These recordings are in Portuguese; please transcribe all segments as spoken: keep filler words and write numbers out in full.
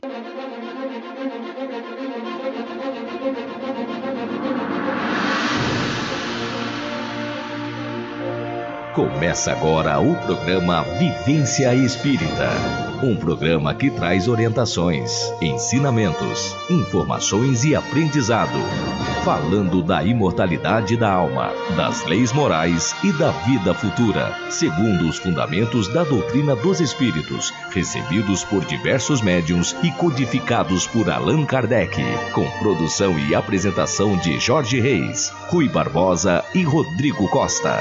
Começa agora o programa Vivência Espírita, um programa que traz orientações, ensinamentos, informações e aprendizado, falando da imortalidade da alma, das leis morais e da vida futura, segundo os fundamentos da doutrina dos espíritos, recebidos por diversos médiuns e codificados por Allan Kardec, com produção e apresentação de Jorge Reis, Rui Barbosa e Rodrigo Costa.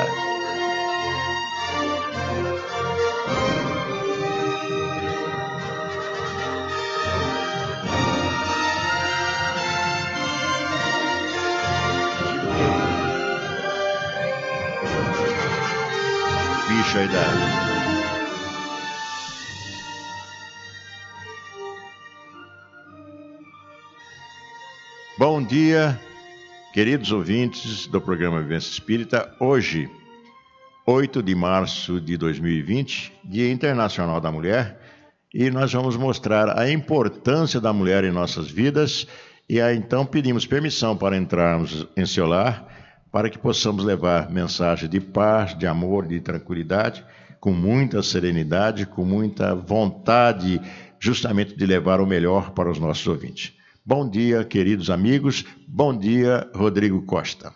Bom dia, queridos ouvintes do programa Vivência Espírita. Hoje, oito de março de dois mil e vinte, Dia Internacional da Mulher, e nós vamos mostrar a importância da mulher em nossas vidas. E aí, então, pedimos permissão para entrarmos em seu lar, para que possamos levar mensagem de paz, de amor, de tranquilidade, com muita serenidade, com muita vontade, justamente de levar o melhor para os nossos ouvintes. Bom dia, queridos amigos. Bom dia, Rodrigo Costa.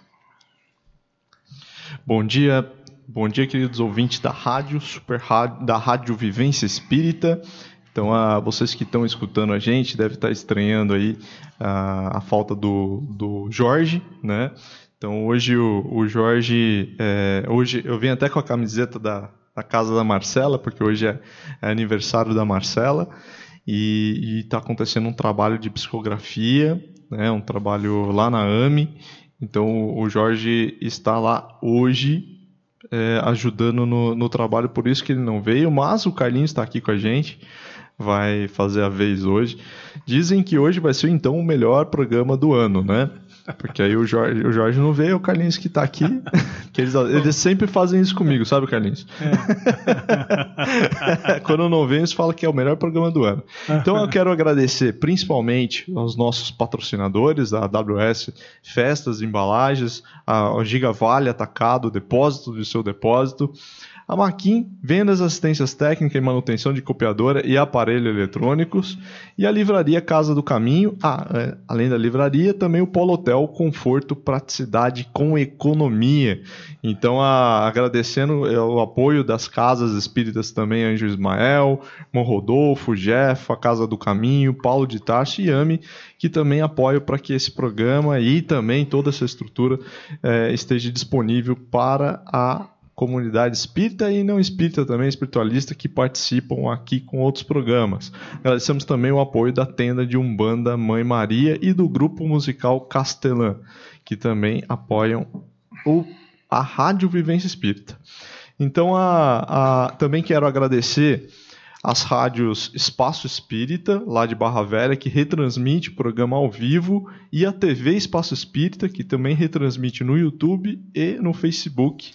Bom dia, bom dia, queridos ouvintes da rádio, super rádio, da Rádio Vivência Espírita. Então, a, vocês que estão escutando a gente devem estar estranhando aí a, a falta do, do Jorge, né? Então, hoje o, o Jorge, é, hoje eu vim até com a camiseta da, da casa da Marcela, porque hoje é, é aniversário da Marcela. E está acontecendo um trabalho de psicografia, né, um trabalho lá na A M E. Então o Jorge está lá hoje é, ajudando no, no trabalho, por isso que ele não veio, mas o Carlinhos está aqui com a gente, vai fazer a vez hoje. Dizem que hoje vai ser então o melhor programa do ano, né? Porque aí o Jorge, o Jorge não veio, o Carlinhos que está aqui, que eles, eles sempre fazem isso comigo, sabe, Carlinhos? É. Quando não vem, eles falam que é o melhor programa do ano. Então eu quero agradecer principalmente aos nossos patrocinadores, a A W S Festas, Embalagens, a Giga Vale Atacado, Depósito do seu depósito, a Maquin, vendas, assistências técnicas e manutenção de copiadora e aparelhos eletrônicos, e a Livraria Casa do Caminho, ah, é, além da livraria, também o Polo Hotel, conforto, praticidade com economia. Então, a, agradecendo o apoio das casas espíritas também, Anjo Ismael, Irmão Rodolfo, Jeff, a Casa do Caminho, Paulo de Tarso e Ami, que também apoiam para que esse programa e também toda essa estrutura é, esteja disponível para a comunidade espírita e não espírita também, espiritualista, que participam aqui com outros programas. Agradecemos também o apoio da tenda de Umbanda Mãe Maria e do grupo musical Castelã, que também apoiam o, a Rádio Vivência Espírita. Então, a, a, também quero agradecer as rádios Espaço Espírita, lá de Barra Velha, que retransmite o programa ao vivo, e a T V Espaço Espírita, que também retransmite no YouTube e no Facebook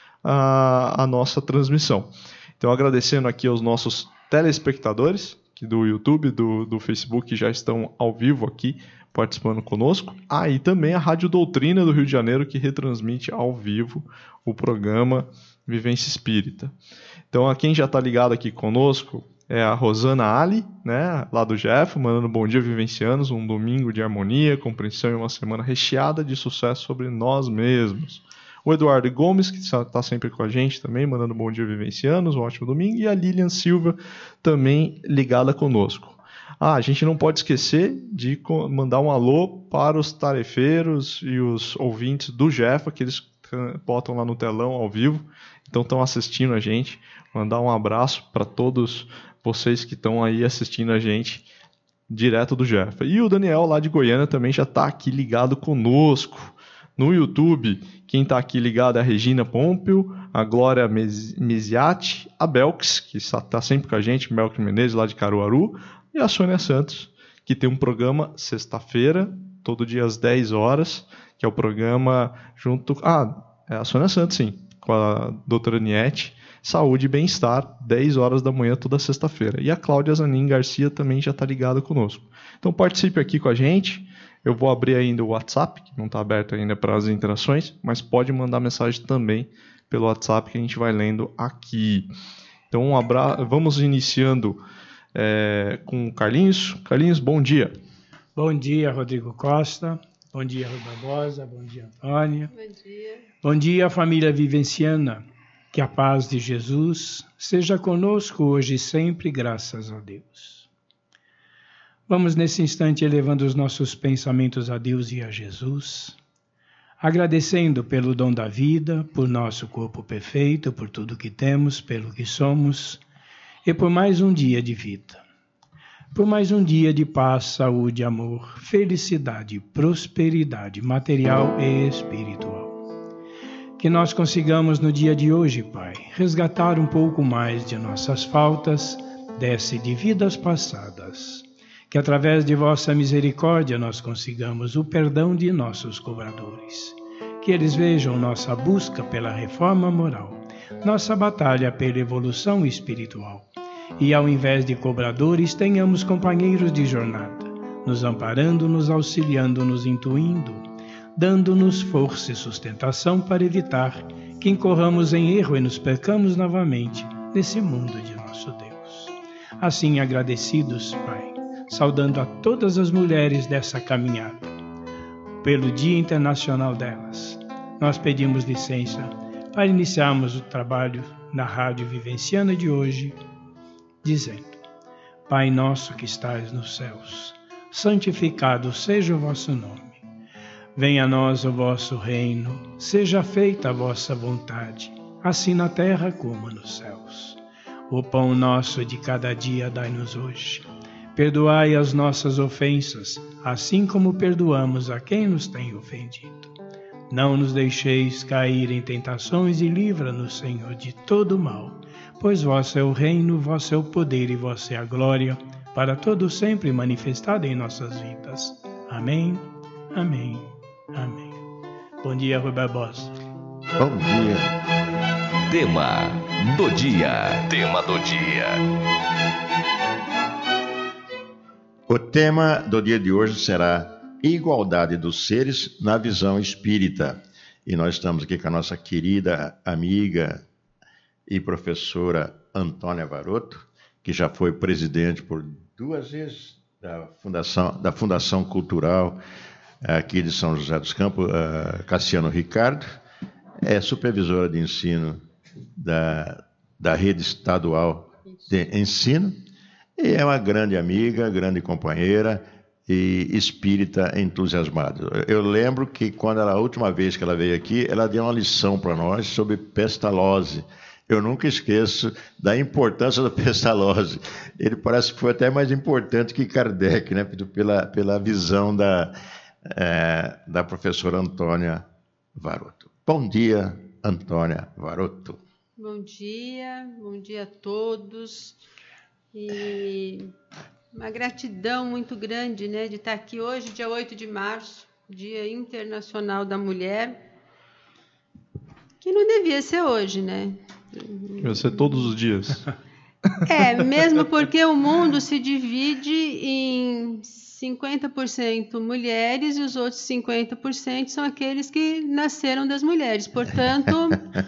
A, a nossa transmissão. Então, agradecendo aqui aos nossos telespectadores que do YouTube, do, do Facebook, que já estão ao vivo aqui participando conosco. Ah, e também a Rádio Doutrina do Rio de Janeiro, que retransmite ao vivo o programa Vivência Espírita. Então, a quem já está ligado aqui conosco é a Rosana Ali, né, lá do Jeff, mandando bom dia, vivencianos, um domingo de harmonia, compreensão e uma semana recheada de sucesso sobre nós mesmos. O Eduardo Gomes, que está sempre com a gente também, mandando bom dia, vivencianos, um ótimo domingo. E a Lilian Silva, também ligada conosco. Ah, a gente não pode esquecer de mandar um alô para os tarefeiros e os ouvintes do Jefa, que eles botam lá no telão ao vivo. Então estão assistindo a gente. Mandar um abraço para todos vocês que estão aí assistindo a gente direto do Jefa. E o Daniel, lá de Goiânia, também já está aqui ligado conosco. No YouTube, quem está aqui ligado é a Regina Pompeu, a Glória Mesiati, a Belks, que está sempre com a gente, Belks Menezes, lá de Caruaru, e a Sônia Santos, que tem um programa sexta-feira, todo dia às dez horas, que é o programa junto... Ah, é a Sônia Santos, sim, com a doutora Niete, Saúde e Bem-Estar, dez horas da manhã toda sexta-feira. E a Cláudia Zanin Garcia também já está ligada conosco. Então participe aqui com a gente. Eu vou abrir ainda o WhatsApp, que não está aberto ainda para as interações, mas pode mandar mensagem também pelo WhatsApp que a gente vai lendo aqui. Então um abra... vamos iniciando é, com o Carlinhos. Carlinhos, bom dia. Bom dia, Rodrigo Costa. Bom dia, Rui Barbosa. Bom dia, Antônia. Bom dia. Bom dia, família vivenciana. Que a paz de Jesus seja conosco hoje e sempre, graças a Deus. Vamos nesse instante elevando os nossos pensamentos a Deus e a Jesus, agradecendo pelo dom da vida, por nosso corpo perfeito, por tudo que temos, pelo que somos e por mais um dia de vida. Por mais um dia de paz, saúde, amor, felicidade, prosperidade material e espiritual. Que nós consigamos no dia de hoje, Pai, resgatar um pouco mais de nossas faltas, desse de vidas passadas. Que através de vossa misericórdia nós consigamos o perdão de nossos cobradores. Que eles vejam nossa busca pela reforma moral, nossa batalha pela evolução espiritual. E ao invés de cobradores, tenhamos companheiros de jornada, nos amparando, nos auxiliando, nos intuindo, dando-nos força e sustentação para evitar que incorramos em erro e nos percamos novamente nesse mundo de nosso Deus. Assim, agradecidos, Pai, saudando a todas as mulheres dessa caminhada, pelo Dia Internacional delas, nós pedimos licença para iniciarmos o trabalho na Rádio Vivenciana de hoje, dizendo: Pai nosso que estais nos céus, santificado seja o vosso nome. Venha a nós o vosso reino, seja feita a vossa vontade, assim na terra como nos céus. O pão nosso de cada dia dai-nos hoje. Perdoai as nossas ofensas, assim como perdoamos a quem nos tem ofendido. Não nos deixeis cair em tentações e livra-nos, Senhor, de todo mal, pois vosso é o reino, vosso é o poder e vossa é a glória, para todo sempre manifestada em nossas vidas. Amém, amém, amém. Bom dia, Rui Barbosa. Bom dia. Tema do dia. Tema do dia. O tema do dia de hoje será Igualdade dos Seres na Visão Espírita. E nós estamos aqui com a nossa querida amiga e professora Antônia Varoto, que já foi presidente por duas vezes da Fundação, da Fundação Cultural aqui de São José dos Campos, uh, Cassiano Ricardo, é supervisora de ensino da, da rede estadual de ensino, e é uma grande amiga, grande companheira e espírita entusiasmada. Eu lembro que quando ela, a última vez que ela veio aqui, ela deu uma lição para nós sobre pestalose. Eu nunca esqueço da importância da pestalose. Ele parece que foi até mais importante que Kardec, né? pela, pela visão da, é, da professora Antônia Varoto. Bom dia, Antônia Varoto. Bom dia, bom dia a todos. E uma gratidão muito grande, né, de estar aqui hoje, dia oito de março, Dia Internacional da Mulher, que não devia ser hoje, né? Devia ser todos os dias. É, mesmo porque o mundo se divide em cinquenta por cento mulheres e os outros cinquenta por cento são aqueles que nasceram das mulheres. Portanto,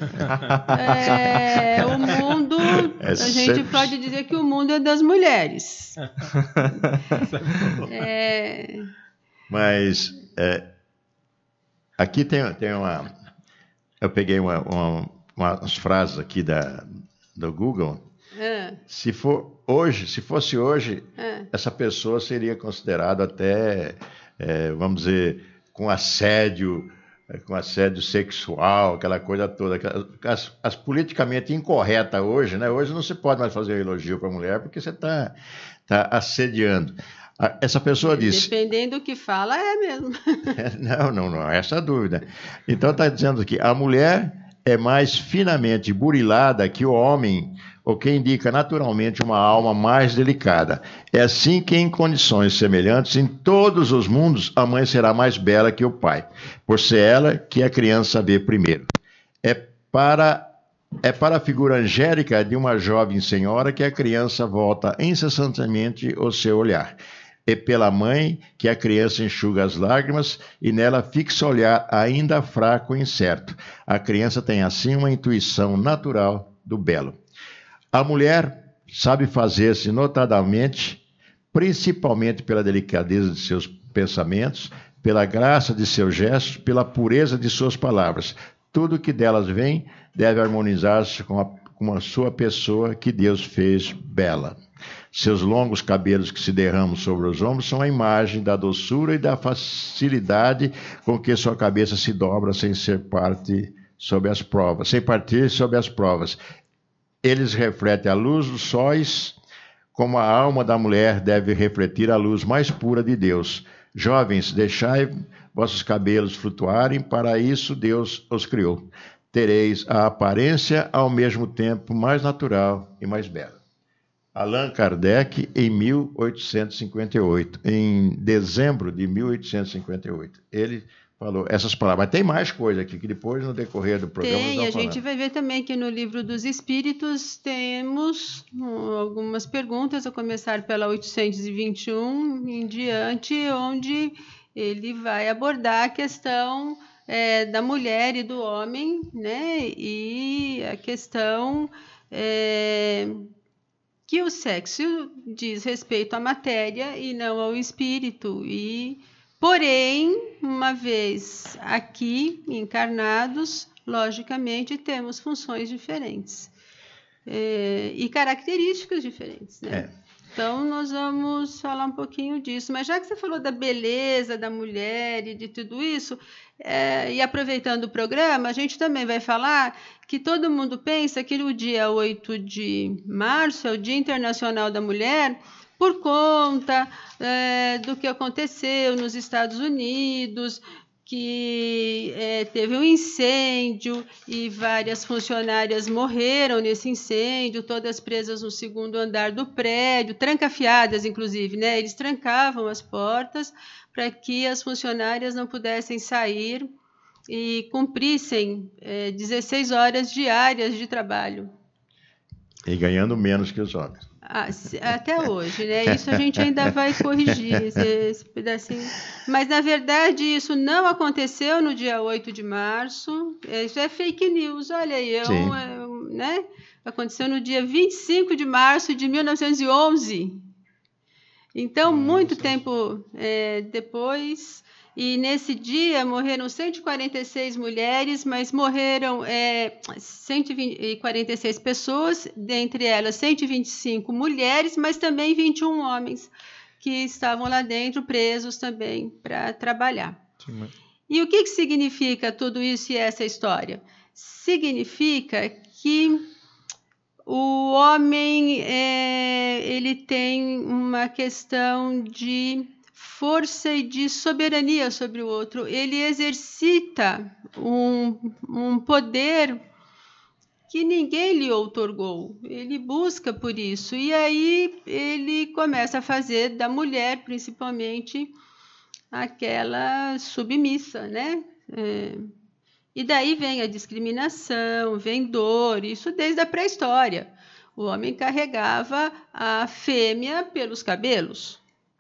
é, o mundo, É a gente sempre... pode dizer que o mundo é das mulheres. É... Mas é, aqui tem, tem uma... Eu peguei uma, uma, umas frases aqui da, do Google. Ah. Se for hoje, se fosse hoje, ah. essa pessoa seria considerada até, é, vamos dizer, com assédio, com assédio sexual, aquela coisa toda. As, as politicamente incorretas hoje, né? Hoje não se pode mais fazer elogio para a mulher porque você está tá assediando. Essa pessoa disse... Dependendo do que fala, é mesmo. Não, não, não, essa é a dúvida. Então está dizendo que a mulher é mais finamente burilada que o homem, o que indica naturalmente uma alma mais delicada. É assim que, em condições semelhantes, em todos os mundos, a mãe será mais bela que o pai, por ser ela que a criança vê primeiro. É para É para a figura angélica de uma jovem senhora que a criança volta incessantemente o seu olhar. É pela mãe que a criança enxuga as lágrimas e nela fixa o olhar ainda fraco e incerto. A criança tem assim uma intuição natural do belo. A mulher sabe fazer-se notadamente, principalmente pela delicadeza de seus pensamentos, pela graça de seus gestos, pela pureza de suas palavras. Tudo que delas vem deve harmonizar-se com a, com a sua pessoa que Deus fez bela. Seus longos cabelos que se derramam sobre os ombros são a imagem da doçura e da facilidade com que sua cabeça se dobra sem ser parte sob as provas, sem partir sob as provas. Eles refletem a luz dos sóis, como a alma da mulher deve refletir a luz mais pura de Deus. Jovens, deixai vossos cabelos flutuarem, para isso Deus os criou. Tereis a aparência ao mesmo tempo mais natural e mais bela. Allan Kardec, em mil oitocentos e cinquenta e oito, em dezembro de mil oitocentos e cinquenta e oito, ele falou essas palavras. Mas tem mais coisa aqui, que depois, no decorrer do programa... Tem, nós a vamos gente falar. vai ver também que no Livro dos Espíritos temos hum, algumas perguntas, a começar pela oitocentos e vinte e um em diante, onde ele vai abordar a questão é, da mulher e do homem, né? E a questão... É, que o sexo diz respeito à matéria e não ao espírito. E, porém, uma vez aqui encarnados, logicamente temos funções diferentes é, e características diferentes, né? É. Então, nós vamos falar um pouquinho disso. Mas já que você falou da beleza da mulher e de tudo isso, é, e aproveitando o programa, a gente também vai falar que todo mundo pensa que no dia oito de março é o Dia Internacional da Mulher por conta é, do que aconteceu nos Estados Unidos, que é, teve um incêndio e várias funcionárias morreram nesse incêndio, todas presas no segundo andar do prédio, trancafiadas, inclusive, né? Eles trancavam as portas para que as funcionárias não pudessem sair e cumprissem é, dezesseis horas diárias de trabalho. E ganhando menos que os homens. Ah, até hoje, né? Isso a gente ainda vai corrigir, esse, esse pedacinho. Mas, na verdade, isso não aconteceu no dia oito de março. Isso é fake news, olha aí. É um, é um, né? Aconteceu no dia vinte e cinco de março de mil novecentos e onze. Então, Nossa. muito tempo é, depois... E nesse dia morreram cento e quarenta e seis mulheres, mas morreram é, cento e quarenta e seis pessoas, dentre elas cento e vinte e cinco mulheres, mas também vinte e um homens que estavam lá dentro presos também para trabalhar. Sim, mas... E o que, que significa tudo isso e essa história? Significa que o homem é, ele tem uma questão de força e de soberania sobre o outro. Ele exercita um, um poder que ninguém lhe outorgou. Ele busca por isso. E aí ele começa a fazer da mulher, principalmente, aquela submissa, né? É, e daí vem a discriminação, vem dor, isso desde a pré-história. O homem carregava a fêmea pelos cabelos.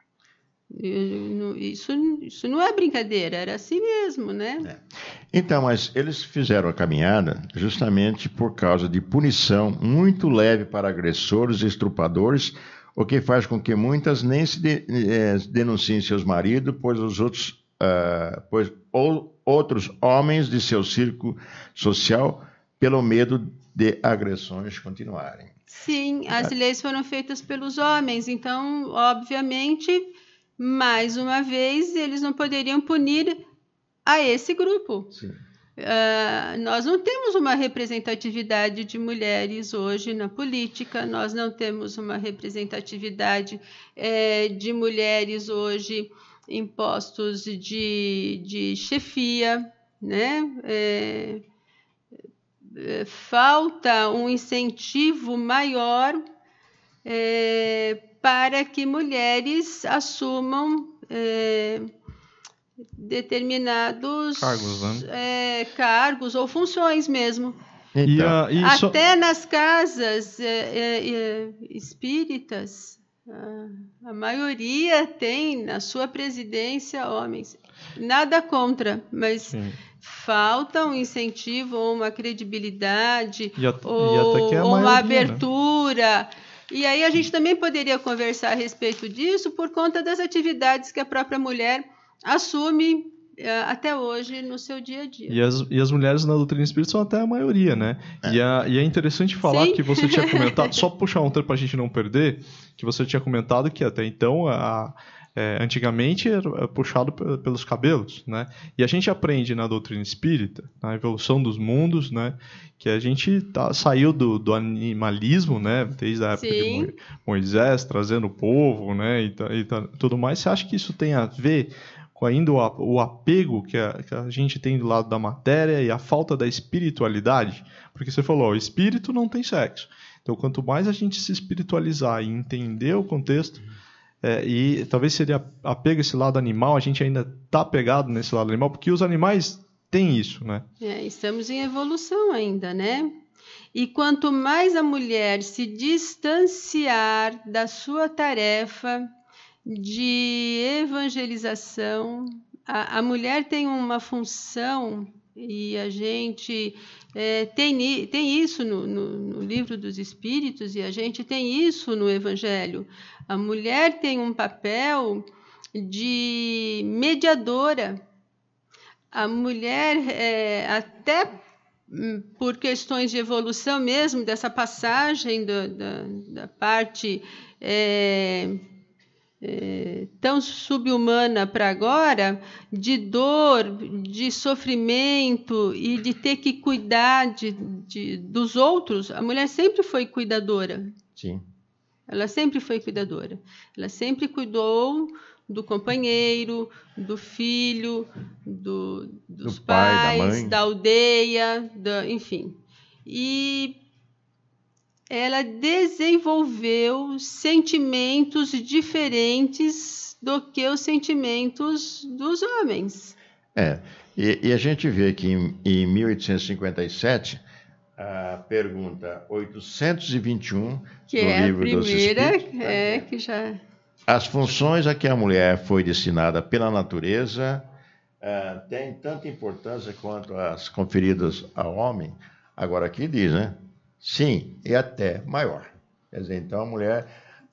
Isso, isso não é brincadeira, era assim mesmo, né? É. Então, mas eles fizeram a caminhada justamente por causa de punição muito leve para agressores e estupradores, o que faz com que muitas nem se de, é, denunciem seus maridos, pois os outros, uh, pois ou, outros homens de seu círculo social, pelo medo de agressões continuarem. Sim, as leis foram feitas pelos homens, então, obviamente... Mais uma vez, eles não poderiam punir a esse grupo. Uh, nós não temos uma representatividade de mulheres hoje na política, nós não temos uma representatividade é, de mulheres hoje em postos de, de chefia, né? É, é, falta um incentivo maior é, para que mulheres assumam é, determinados cargos, né? é, cargos ou funções mesmo. Então, E, a- e só- Até nas casas é, é, é, espíritas, a, a maioria tem na sua presidência homens. Nada contra, mas Sim. falta um incentivo ou uma credibilidade E at- e ou, até que é a ou uma maioria, né? abertura. E aí a gente também poderia conversar a respeito disso por conta das atividades que a própria mulher assume eh, até hoje no seu dia a dia. E as, e as mulheres na doutrina espírita são até a maioria, né? E, a- e é interessante falar Sim. que você tinha comentado, só puxar um tempo para a gente não perder, que você tinha comentado que até então, a, é, antigamente, era puxado pe- pelos cabelos, né? E a gente aprende na doutrina espírita, na evolução dos mundos, né? Que a gente tá, saiu do, do animalismo, né? Desde a época de Sim. Mo- Moisés, trazendo o povo, né? E, ta- e ta- tudo mais. Você acha que isso tem a ver com ainda o, a- o apego que a, que a gente tem do lado da matéria e a falta da espiritualidade? Porque você falou, ó, o espírito não tem sexo. Então, quanto mais a gente se espiritualizar e entender o contexto, é, e talvez seria apego a esse lado animal, a gente ainda está apegado nesse lado animal, porque os animais têm isso, né? É, estamos em evolução ainda, né? E quanto mais a mulher se distanciar da sua tarefa de evangelização, a, a mulher tem uma função, e a gente é, tem, tem isso no, no, no livro dos Espíritos, e a gente tem isso no Evangelho. A mulher tem um papel de mediadora. A mulher, é, até por questões de evolução mesmo, dessa passagem do, da, da parte é, é, tão subhumana para agora, de dor, de sofrimento e de ter que cuidar de, de, dos outros, a mulher sempre foi cuidadora. sim. Ela sempre foi cuidadora. Ela sempre cuidou do companheiro, do filho, do, dos Do pai, da pais, mãe. da aldeia, da, enfim. E ela desenvolveu sentimentos diferentes do que os sentimentos dos homens. É, e, e a gente vê que em, em mil oitocentos e cinquenta e sete, a pergunta oitocentos e vinte e um Que do é a livro dos primeira, Espíritos, é, que já... as funções a que a mulher foi destinada pela natureza uh, têm tanta importância quanto as conferidas ao homem. Agora aqui diz, né? Sim, e até maior. Quer dizer, então a mulher...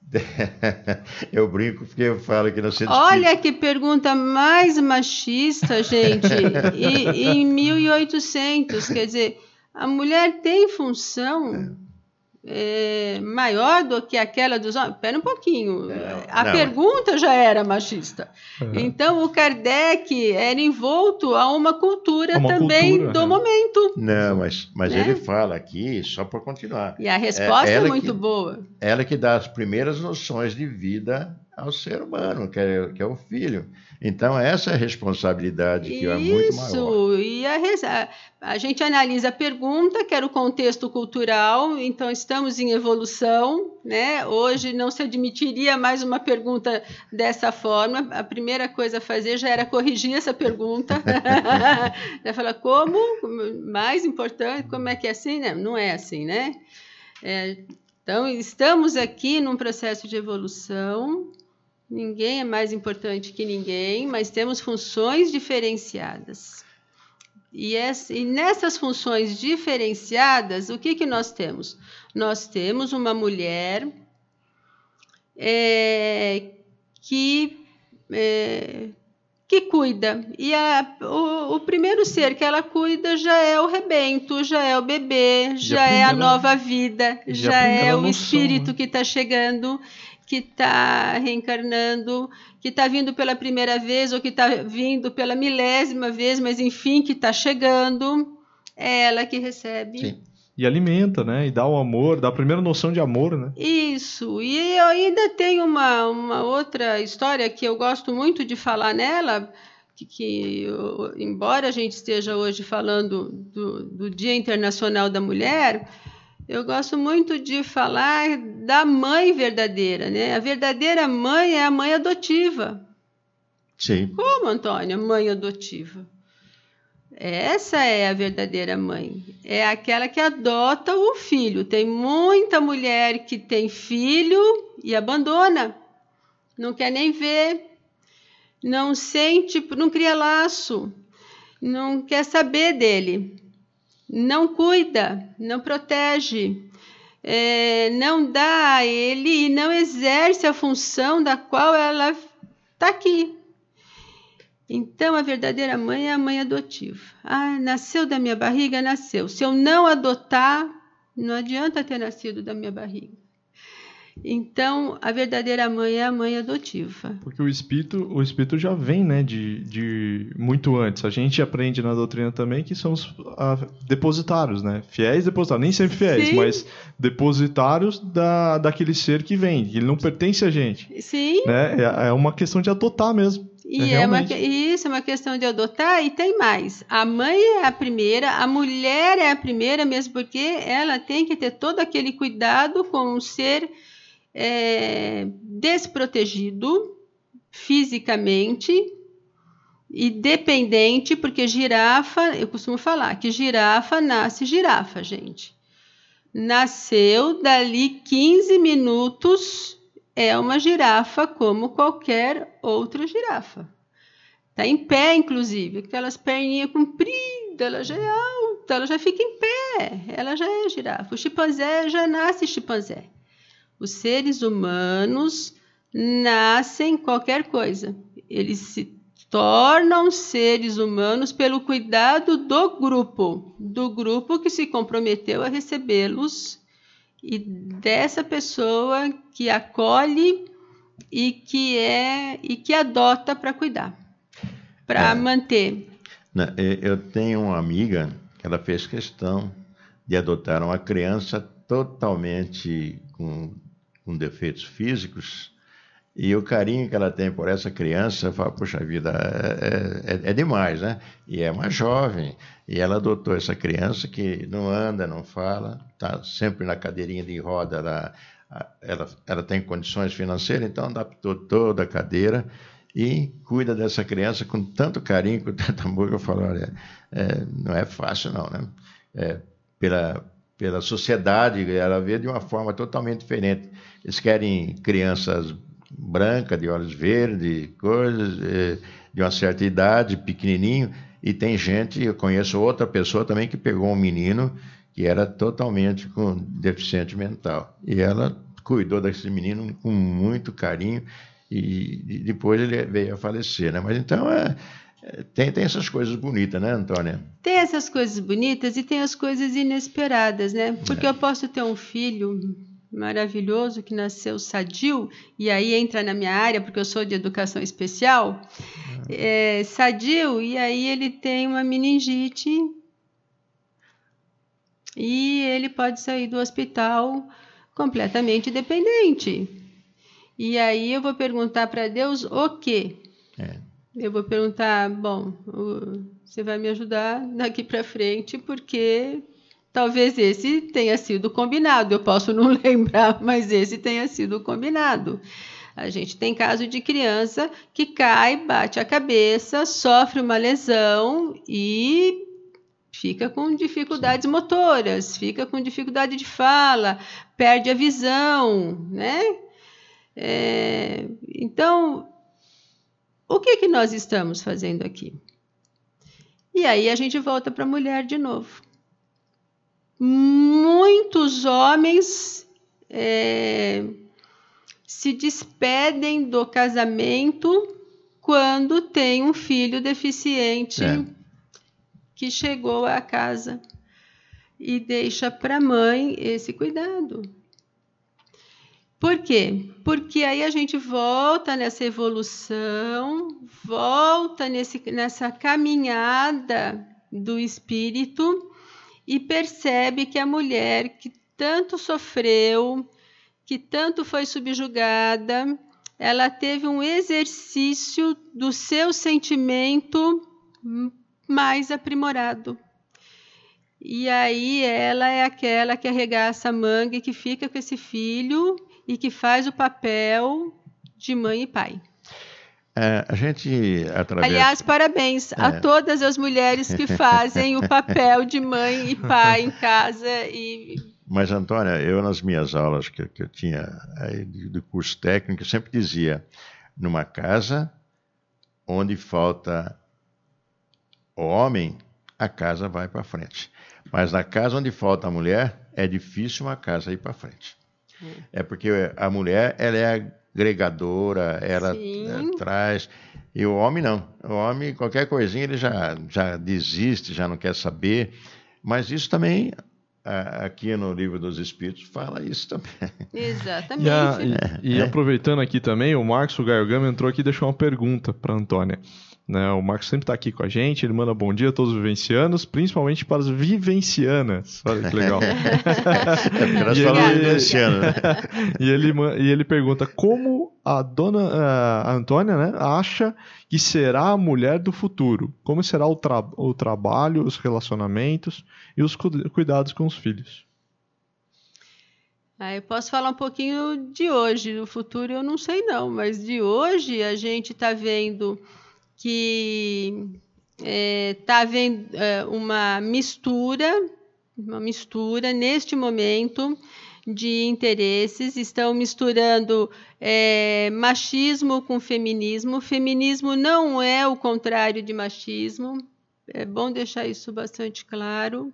Eu brinco porque eu falo que no centro Olha que pergunta mais machista, gente, e, em mil e oitocentos, quer dizer, a mulher tem função é, maior do que aquela dos homens? Espera um pouquinho, É, a não, pergunta já era machista. Uhum. Então, o Kardec era envolto a uma cultura Uma também cultura, do né? momento. Não, mas, mas Né? ele fala aqui, só para continuar, E a resposta é, ela muito que- boa. ela que dá as primeiras noções de vida ao ser humano, que é, que é o filho. Então, essa é a responsabilidade que é muito maior. Isso, e a, res- a, a gente analisa a pergunta, que era o contexto cultural, então estamos em evolução, né? Hoje não se admitiria mais uma pergunta dessa forma, a primeira coisa a fazer já era corrigir essa pergunta, já falar como, mais importante, como é que é assim? Não, não é assim, né? É, então, estamos aqui num processo de evolução. Ninguém é mais importante que ninguém, mas temos funções diferenciadas. E, essa, e nessas funções diferenciadas, o que, que nós temos? Nós temos uma mulher é, que, é, que cuida. E a, o, o primeiro ser que ela cuida já é o rebento, já é o bebê, já é a primeira- nova vida, e a já é primeira o noção, espírito né? que está chegando, que está reencarnando, que está vindo pela primeira vez ou que está vindo pela milésima vez, mas enfim, que está chegando, é ela que recebe. Sim. E alimenta, né? E dá o amor, dá a primeira noção de amor, né? Isso, e eu ainda tenho uma, uma outra história que eu gosto muito de falar nela, que, que eu, embora a gente esteja hoje falando do, do Dia Internacional da Mulher, eu gosto muito de falar da mãe verdadeira, né? A verdadeira mãe é a mãe adotiva. Sim. Como, Antônia, mãe adotiva? Essa é a verdadeira mãe. É aquela que adota o filho. Tem muita mulher que tem filho e abandona. Não quer nem ver. Não sente, não cria laço. Não quer saber dele. Não cuida, não protege. É, não dá a ele e não exerce a função da qual ela está aqui. Então, a verdadeira mãe é a mãe adotiva. Ah, nasceu da minha barriga? Nasceu. Se eu não adotar, não adianta ter nascido da minha barriga. Então, a verdadeira mãe é a mãe adotiva. Porque o espírito, o espírito já vem, né, de, de muito antes. A gente aprende na doutrina também que são os a, depositários, né? Fiéis depositários. Nem sempre fiéis, Sim. mas depositários da, daquele ser que vem. Ele não pertence a gente. Sim. Né? É, é uma questão de adotar mesmo. E é, é uma, isso é uma questão de adotar, e tem mais. A mãe é a primeira, a mulher é a primeira, mesmo porque ela tem que ter todo aquele cuidado com um ser é, desprotegido fisicamente e dependente, porque girafa, eu costumo falar que girafa nasce girafa, gente. Nasceu dali quinze minutos. É uma girafa como qualquer outra girafa. Está em pé, inclusive. Aquelas perninhas compridas, ela já é alta, ela já fica em pé. Ela já é girafa. O chimpanzé já nasce chimpanzé. Os seres humanos nascem qualquer coisa. Eles se tornam seres humanos pelo cuidado do grupo. Do grupo que se comprometeu a recebê-los. E dessa pessoa que acolhe e que é e que adota para cuidar, para é. manter. Eu tenho uma amiga que ela fez questão de adotar uma criança totalmente com, com defeitos físicos, e o carinho que ela tem por essa criança, eu falo, puxa vida, é, é, é demais, né? E é uma jovem, e ela adotou essa criança que não anda, não fala, está sempre na cadeirinha de roda, ela, ela, ela tem condições financeiras, então adaptou toda a cadeira e cuida dessa criança com tanto carinho, com tanto amor, que eu falo, olha, é, não é fácil não, né? É, pela, pela sociedade, ela vê de uma forma totalmente diferente. Eles querem crianças branca, de olhos verdes, coisas, de uma certa idade, pequenininho, e tem gente, eu conheço outra pessoa também que pegou um menino que era totalmente com deficiente mental, e ela cuidou desse menino com muito carinho, e depois ele veio a falecer, né? Mas então é, tem, tem essas coisas bonitas, né, Antônia? Tem essas coisas bonitas e tem as coisas inesperadas, né? Porque é. eu posso ter um filho maravilhoso que nasceu sadio, e aí entra na minha área, porque eu sou de educação especial, é, sadio, e aí ele tem uma meningite e ele pode sair do hospital completamente dependente. E aí eu vou perguntar para Deus o quê? É. Eu vou perguntar, bom, você vai me ajudar daqui para frente, porque talvez esse tenha sido combinado. Eu posso não lembrar, mas esse tenha sido combinado. A gente tem caso de criança que cai, bate a cabeça, sofre uma lesão e fica com dificuldades Sim. motoras, fica com dificuldade de fala, perde a visão, né? É, então, o que, que nós estamos fazendo aqui? E aí a gente volta para a mulher de novo. Muitos homens é, se despedem do casamento quando tem um filho deficiente é. que chegou à casa e deixa para a mãe esse cuidado. Por quê? Porque aí a gente volta nessa evolução, volta nesse, nessa caminhada do espírito e percebe que a mulher que tanto sofreu, que tanto foi subjugada, ela teve um exercício do seu sentimento mais aprimorado. E aí ela é aquela que arregaça a manga e que fica com esse filho e que faz o papel de mãe e pai. É, a gente, através... Aliás, parabéns é. a todas as mulheres que fazem o papel de mãe e pai em casa. E... Mas, Antônia, eu nas minhas aulas que, que eu tinha aí, do curso técnico, eu sempre dizia, numa casa onde falta o homem, a casa vai para frente. Mas na casa onde falta a mulher, é difícil uma casa ir para frente. Hum. É porque a mulher, ela é agregadora, ela é, traz... E o homem não. O homem, qualquer coisinha, ele já, já desiste, já não quer saber. Mas isso também, aqui no Livro dos Espíritos, fala isso também. Exatamente. E, a, e, é. e aproveitando aqui também, o Marcos o Gaio Gama entrou aqui e deixou uma pergunta para a Antônia. Né, o Marcos sempre está aqui com a gente, ele manda bom dia a todos os vivencianos, principalmente para as vivencianas. Olha que legal. É porque nós falamos vivenciano, né? e, ele, e ele pergunta como a dona a Antônia, né, acha que será a mulher do futuro? Como será o, tra o trabalho, os relacionamentos e os cu cuidados com os filhos? Ah, eu posso falar um pouquinho de hoje, do futuro eu não sei não, mas de hoje a gente está vendo... que está é, havendo é, uma mistura, uma mistura neste momento de interesses, estão misturando é, machismo com feminismo. Feminismo não é o contrário de machismo, é bom deixar isso bastante claro.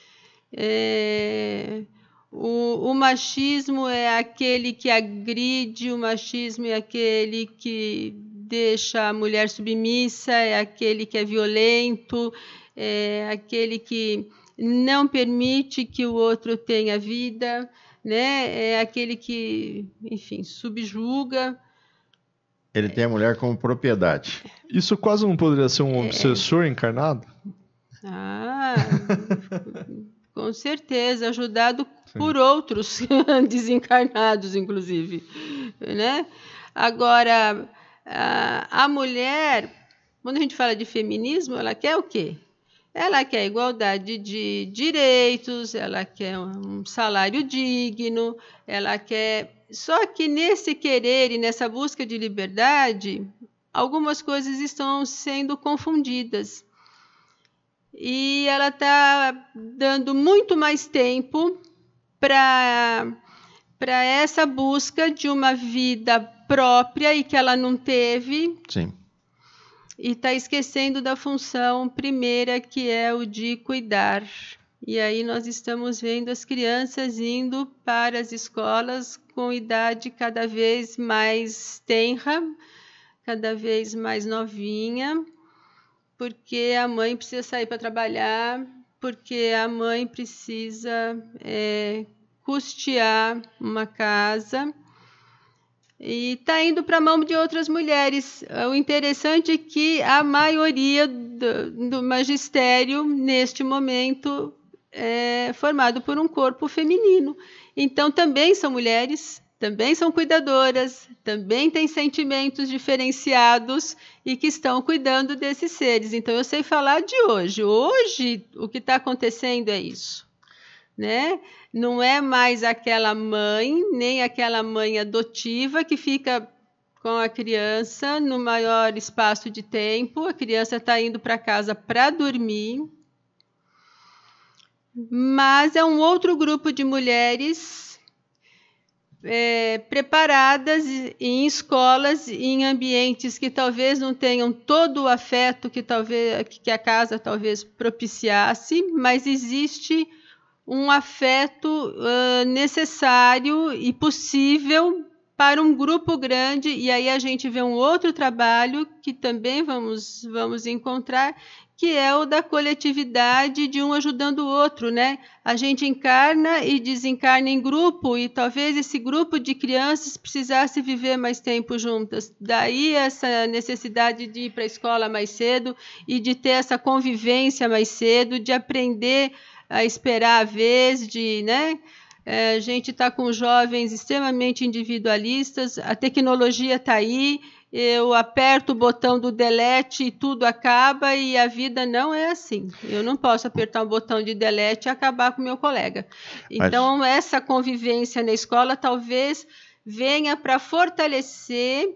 É, o, o machismo é aquele que agride, o machismo é aquele que deixa a mulher submissa, é aquele que é violento, é aquele que não permite que o outro tenha vida, né? É aquele que, enfim, subjuga. Ele tem a mulher como propriedade. Isso quase não poderia ser um é... obsessor encarnado? Ah, com certeza, ajudado Sim. por outros desencarnados, inclusive, né? Agora... a mulher, quando a gente fala de feminismo, ela quer o quê? Ela quer igualdade de direitos, ela quer um salário digno, ela quer... Só que nesse querer e nessa busca de liberdade, algumas coisas estão sendo confundidas. E ela está dando muito mais tempo para para essa busca de uma vida própria e que ela não teve. Sim. E está esquecendo da função primeira, que é o de cuidar. E aí nós estamos vendo as crianças indo para as escolas com idade cada vez mais tenra, cada vez mais novinha, porque a mãe precisa sair para trabalhar, porque a mãe precisa... É, custear uma casa e está indo para a mão de outras mulheres. O interessante é que a maioria do, do magistério, neste momento, é formado por um corpo feminino. Então, também são mulheres, também são cuidadoras, também têm sentimentos diferenciados e que estão cuidando desses seres. Então, eu sei falar de hoje. Hoje, o que está acontecendo é isso, né? Não é mais aquela mãe, nem aquela mãe adotiva que fica com a criança no maior espaço de tempo. A criança está indo para casa para dormir. Mas é um outro grupo de mulheres é, preparadas em escolas, em ambientes que talvez não tenham todo o afeto que, talvez, que a casa talvez propiciasse, mas existe... um afeto uh, necessário e possível para um grupo grande, e aí a gente vê um outro trabalho que também vamos, vamos encontrar, que é o da coletividade, de um ajudando o outro, né? A gente encarna e desencarna em grupo, e talvez esse grupo de crianças precisasse viver mais tempo juntas. Daí essa necessidade de ir para a escola mais cedo e de ter essa convivência mais cedo, de aprender a esperar a vez, de, né? É, a gente está com jovens extremamente individualistas, a tecnologia está aí, eu aperto o botão do delete e tudo acaba, e a vida não é assim. Eu não posso apertar um botão de delete e acabar com o meu colega. Então, Mas... essa convivência na escola talvez venha para fortalecer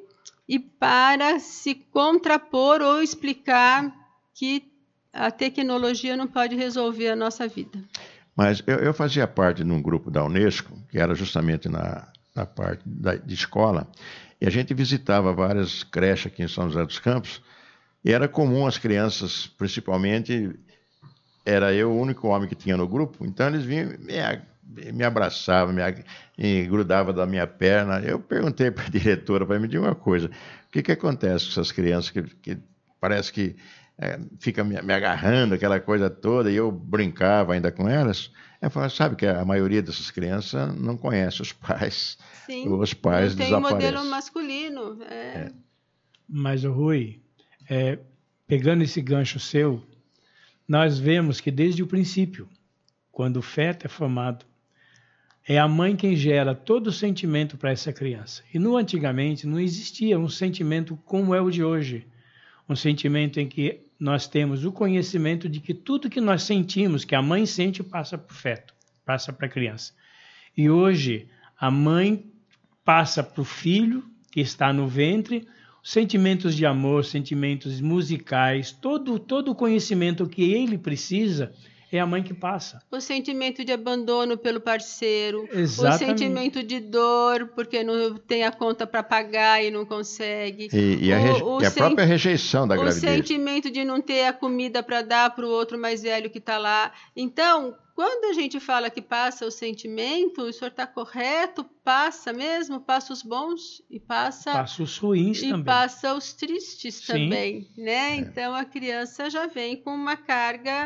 e para se contrapor ou explicar que a tecnologia não pode resolver a nossa vida. Mas eu, eu fazia parte de um grupo da Unesco, que era justamente na, na parte da, de escola, e a gente visitava várias creches aqui em São José dos Campos, e era comum as crianças, principalmente, era eu o único homem que tinha no grupo, então eles vinham, me, me abraçavam, me, me grudavam da minha perna. Eu perguntei para a diretora, para me dizer uma coisa, o que, que acontece com essas crianças que, que parece que é, fica me, me agarrando, aquela coisa toda, e eu brincava ainda com elas. Eu falava, sabe que a maioria dessas crianças não conhece os pais. Sim, os pais não tem desaparecem. modelo masculino. É. É. Mas, Rui, é, pegando esse gancho seu, nós vemos que desde o princípio, quando o feto é formado, é a mãe quem gera todo o sentimento para essa criança. E no antigamente não existia um sentimento como é o de hoje. Um sentimento em que nós temos o conhecimento de que tudo que nós sentimos, que a mãe sente, passa para o feto, passa para a criança. E hoje a mãe passa para o filho que está no ventre sentimentos de amor, sentimentos musicais, todo, todo o conhecimento que ele precisa é a mãe que passa. O sentimento de abandono pelo parceiro, Exatamente. O sentimento de dor porque não tem a conta para pagar e não consegue. E, e, a, reje... o, o e a sen... própria rejeição da o gravidez. O sentimento de não ter a comida para dar para o outro mais velho que está lá. Então, quando a gente fala que passa o sentimento, o senhor está correto, passa mesmo, passa os bons e passa... Passa os ruins e também. E passa os tristes Sim. também, né? É. Então, a criança já vem com uma carga...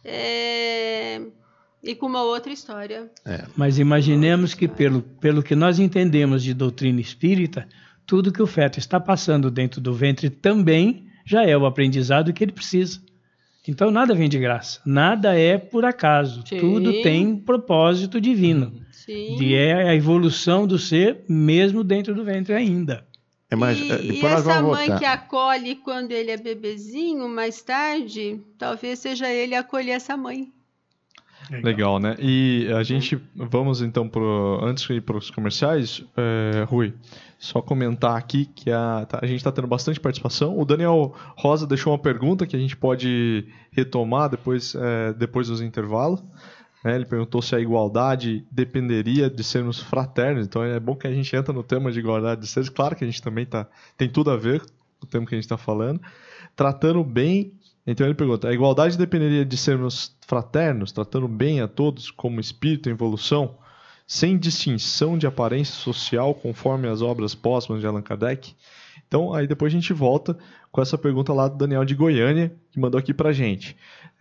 É... e com uma outra história. É. Mas imaginemos que pelo, pelo que nós entendemos de doutrina espírita, tudo que o feto está passando dentro do ventre também já é o aprendizado que ele precisa. Então nada vem de graça, nada é por acaso, Sim. Tudo tem propósito divino. Sim. E é a evolução do ser mesmo dentro do ventre ainda. É, mas, e, depois e nós essa vamos mãe voltar. que acolhe quando ele é bebezinho, mais tarde, talvez seja ele acolher essa mãe. Legal, Legal né? E a gente, vamos então, pro, antes de ir para os comerciais, é, Rui, só comentar aqui que a, a gente está tendo bastante participação. O Daniel Rosa deixou uma pergunta que a gente pode retomar depois, é, depois dos intervalos. Né? Ele perguntou se a igualdade dependeria de sermos fraternos. Então é bom que a gente entra no tema de igualdade de seres. Claro que a gente também tá, tem tudo a ver com o tema que a gente está falando. Tratando bem... Então ele pergunta, a igualdade dependeria de sermos fraternos, tratando bem a todos como espírito em evolução, sem distinção de aparência social, conforme as obras póstumas de Allan Kardec? Então aí depois a gente volta com essa pergunta lá do Daniel de Goiânia, que mandou aqui pra gente.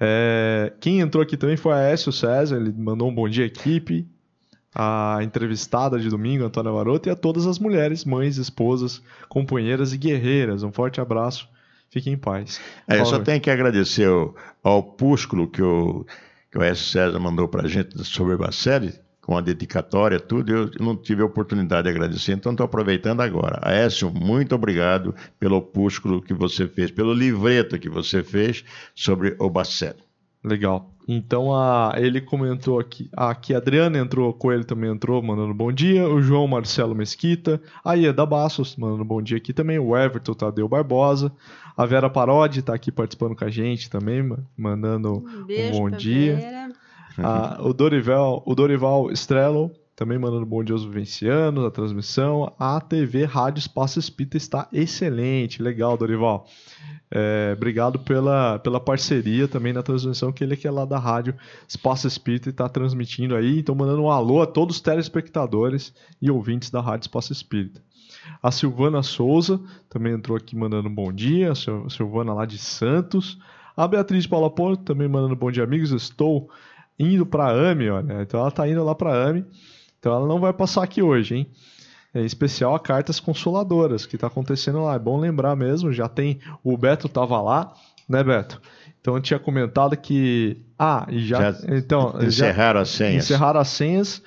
É, quem entrou aqui também foi a Aécio César, ele mandou um bom dia equipe, a entrevistada de domingo, Antônia Varoto, e a todas as mulheres, mães, esposas, companheiras e guerreiras. Um forte abraço. Fiquem em paz. É, eu só tenho que agradecer ao, ao opúsculo que o, que o S. César mandou para a gente sobre a série, com a dedicatória, tudo. Eu não tive a oportunidade de agradecer, então estou aproveitando agora. Aécio, muito obrigado pelo opúsculo que você fez, pelo livreto que você fez sobre o Bacelli. Legal. Então a, ele comentou aqui, aqui a Adriana entrou, Coelho também entrou, mandando bom dia, o João Marcelo Mesquita, a Ieda Bassos, mandando bom dia aqui também, o Everton Tadeu Barbosa, a Vera Parodi está aqui participando com a gente também, mandando um, beijo um bom pra dia. Vera. A, o, Dorival, o Dorival Strello também mandando bom dia aos vivencianos, a transmissão. A T V Rádio Espaço Espírita está excelente, legal, Dorival. É, obrigado pela, pela parceria também na transmissão, que ele que é lá da Rádio Espaço Espírita e está transmitindo aí. Então mandando um alô a todos os telespectadores e ouvintes da Rádio Espaço Espírita. A Silvana Souza também entrou aqui mandando um bom dia, a Silvana lá de Santos. A Beatriz Paula Ponto também mandando bom dia, amigos. Estou indo para a A M I, olha. Então ela está indo lá para a A M I. Então ela não vai passar aqui hoje, hein? Em especial a Cartas Consoladoras, que está acontecendo lá. É bom lembrar mesmo, já tem... O Beto estava lá, né, Beto? Então eu tinha comentado que... Ah, e já... já então, encerraram já, as senhas. Encerraram as senhas.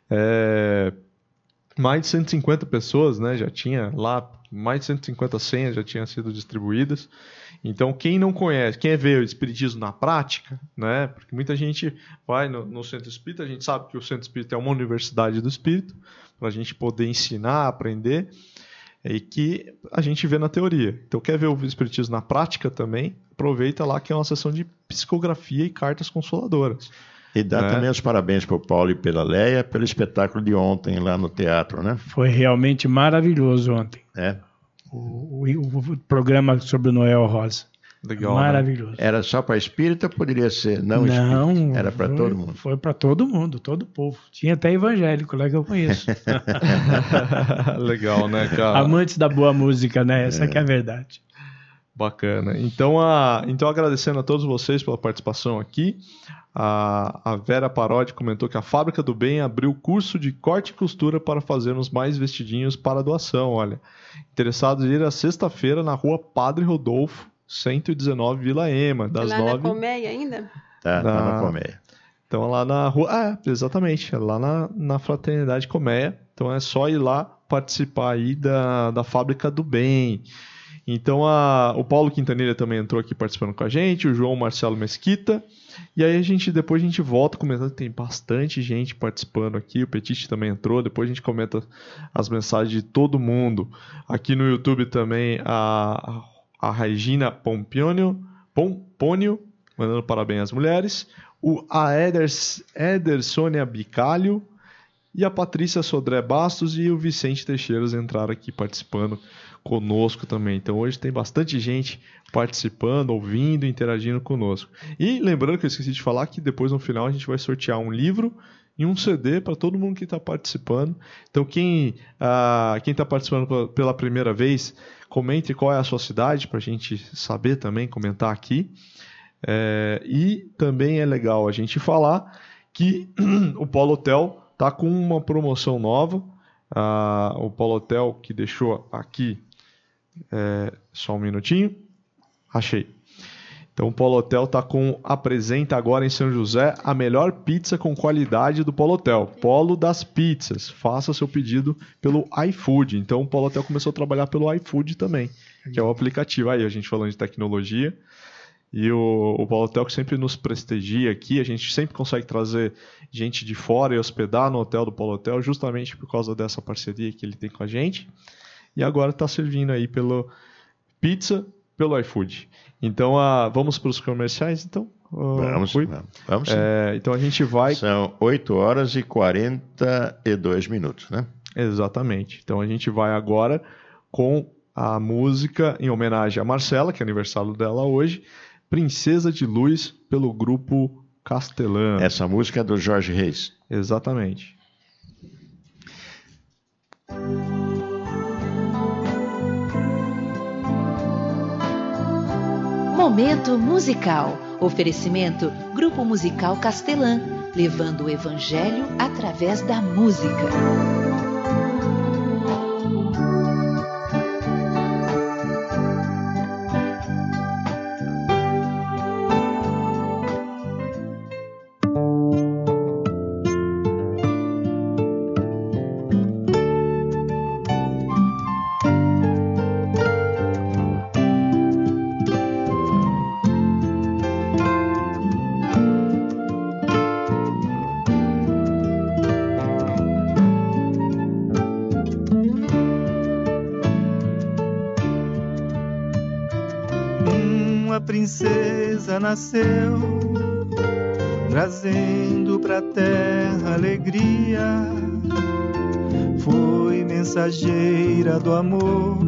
É, mais de cento e cinquenta pessoas, né? Já tinha lá... Mais de cento e cinquenta senhas já tinham sido distribuídas. Então, quem não conhece, quem vê o Espiritismo na prática, né? Porque muita gente vai no, no Centro Espírita, a gente sabe que o Centro Espírita é uma universidade do Espírito, para a gente poder ensinar, aprender. e que a gente vê na teoria. Então, quer ver o espiritismo na prática também? Aproveita lá que é uma sessão de psicografia e cartas consoladoras. E dá é. também os parabéns para o Paulo e pela Leia pelo espetáculo de ontem lá no teatro, né? Foi realmente maravilhoso ontem. É. O, o, o programa sobre o Noel Rosa. Legal, maravilhoso. Né? Era só para espírita ou poderia ser não, não espírita? Era para todo mundo? Foi para todo mundo, todo o povo. Tinha até evangélico lá que eu conheço. Legal, né, cara? Amantes da boa música, né? Essa é. que é a verdade. Bacana. Então, a, então, agradecendo a todos vocês pela participação aqui. A, a Vera Parodi comentou que a Fábrica do Bem abriu curso de corte e costura para fazermos mais vestidinhos para doação. Olha, interessados em ir à sexta-feira na rua Padre Rodolfo, cento e dezenove, Vila Ema, das lá nove... na Colmeia ainda? Tá, na... tá na Colmeia. Então, lá na rua... Ah, é, exatamente, é lá na, na Fraternidade Colmeia. Então, é só ir lá participar aí da, da Fábrica do Bem. Então, a, o Paulo Quintanilha também entrou aqui participando com a gente, o João Marcelo Mesquita. E aí, a gente, depois a gente volta comentando, tem bastante gente participando aqui, o Petite também entrou, depois a gente comenta as mensagens de todo mundo. Aqui no YouTube também, a, a Regina Pompônio, Pompônio, mandando parabéns às mulheres, o a Eders, Edersônia Bicalho, e a Patrícia Sodré Bastos e o Vicente Teixeiras entraram aqui participando conosco também. Então hoje tem bastante gente participando, ouvindo, interagindo conosco. E lembrando que eu esqueci de falar que depois no final a gente vai sortear um livro e um C D para todo mundo que está participando. Então quem uh, quem está participando pela primeira vez, comente qual é a sua cidade para a gente saber também, comentar aqui. É, e também é legal a gente falar que o Polo Hotel está com uma promoção nova. Uh, o Polo Hotel que deixou aqui, é, só um minutinho, achei. Então o Polo Hotel está com, apresenta agora em São José a melhor pizza com qualidade do Polo Hotel, Polo das Pizzas. Faça seu pedido pelo iFood. Então o Polo Hotel começou a trabalhar pelo iFood também, que é o aplicativo. Aí a gente falando de tecnologia. E o, o Polo Hotel que sempre nos prestigia aqui, a gente sempre consegue trazer gente de fora e hospedar no hotel do Polo Hotel, justamente por causa dessa parceria que ele tem com a gente. E agora está servindo aí pelo pizza, pelo iFood. Então, uh, vamos para os comerciais, então? Uh, vamos, Rui? vamos, vamos sim. É, então a gente vai... São oito horas e quarenta e dois minutos, né? Exatamente. Então a gente vai agora com a música em homenagem a Marcela, que é aniversário dela hoje, Princesa de Luz, pelo grupo Castelã. Essa música é do Jorge Reis. Exatamente. Momento musical. Oferecimento Grupo Musical Castelã, levando o evangelho através da música. Princesa nasceu, trazendo pra terra alegria. Foi mensageira do amor,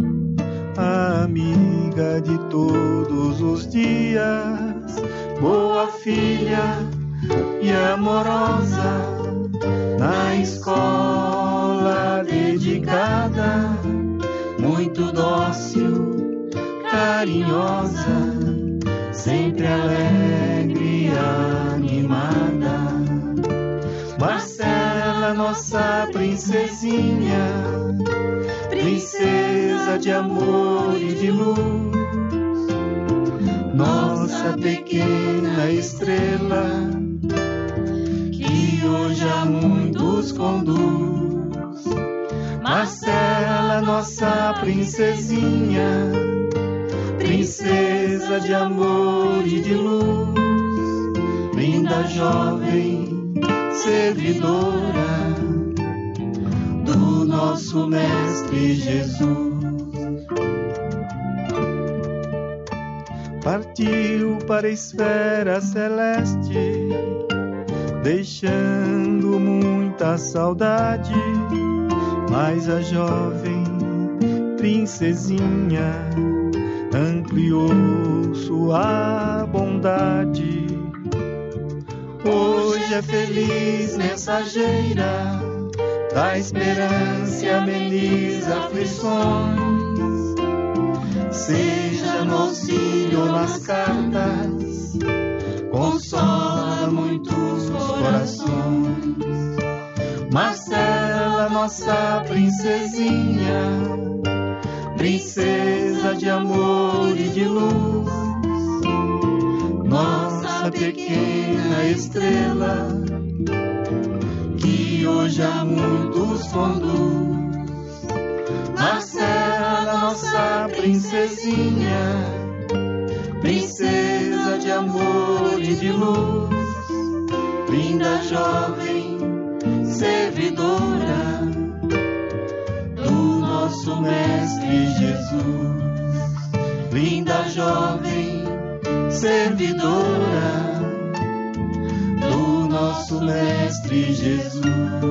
amiga de todos os dias. Boa filha e amorosa, na escola dedicada, muito dócil, carinhosa, sempre alegre e animada. Marcela, nossa princesinha, princesa de amor e de luz, nossa pequena estrela, que hoje a muitos conduz. Marcela, nossa princesinha, princesa de amor e de luz, linda jovem servidora do nosso Mestre Jesus. Partiu para a esfera celeste, deixando muita saudade, mas a jovem princesinha ampliou sua bondade. Hoje é feliz mensageira da esperança e ameniza aflições. Seja no auxílio ou nas cartas, consola muitos corações. Marcela, nossa princesinha, princesa de amor e de luz, nossa pequena estrela, que hoje a muitos conduz. Marcela, nossa princesinha, princesa de amor e de luz, linda jovem servidora do nosso Mestre Jesus. Linda jovem servidora do nosso Mestre Jesus.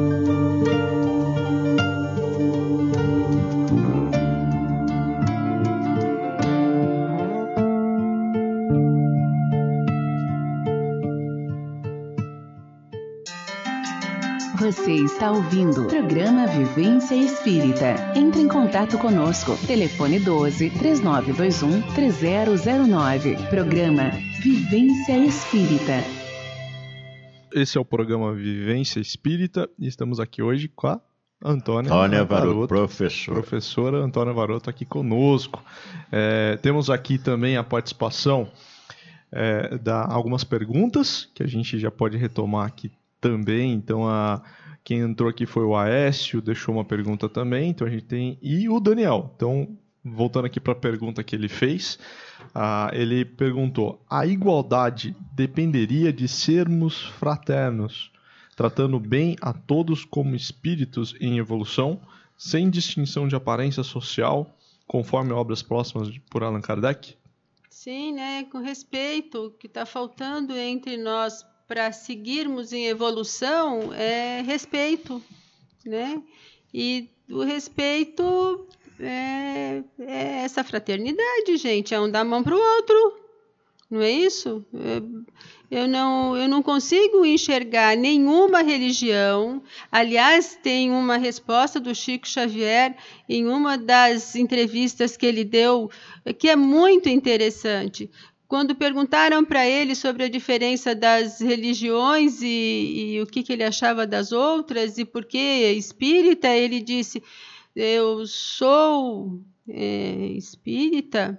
Você está ouvindo o programa Vivência Espírita. Entre em contato conosco. Telefone doze, três nove dois um, três zero zero nove. Programa Vivência Espírita. Esse é o programa Vivência Espírita e estamos aqui hoje com a Antônia, Antônia Varoto, Varoto, professora. Professora Antônia Varoto aqui conosco. É, temos aqui também a participação é, da algumas perguntas que a gente já pode retomar aqui também. Então, a, quem entrou aqui foi o Aécio, deixou uma pergunta também. Então, a gente tem... E o Daniel. Então, voltando aqui para a pergunta que ele fez, uh, ele perguntou: a igualdade dependeria de sermos fraternos, tratando bem a todos como espíritos em evolução, sem distinção de aparência social, conforme obras próximas por Allan Kardec? Sim, né? Com respeito, o que está faltando entre nós para seguirmos em evolução é respeito, né? E o respeito é, é essa fraternidade, gente, é um dar a mão para o outro, não é isso? Eu não, eu não consigo enxergar nenhuma religião. Aliás, tem uma resposta do Chico Xavier em uma das entrevistas que ele deu, que é muito interessante. Quando perguntaram para ele sobre a diferença das religiões e, e o que, que ele achava das outras e por que espírita, ele disse: eu sou é, espírita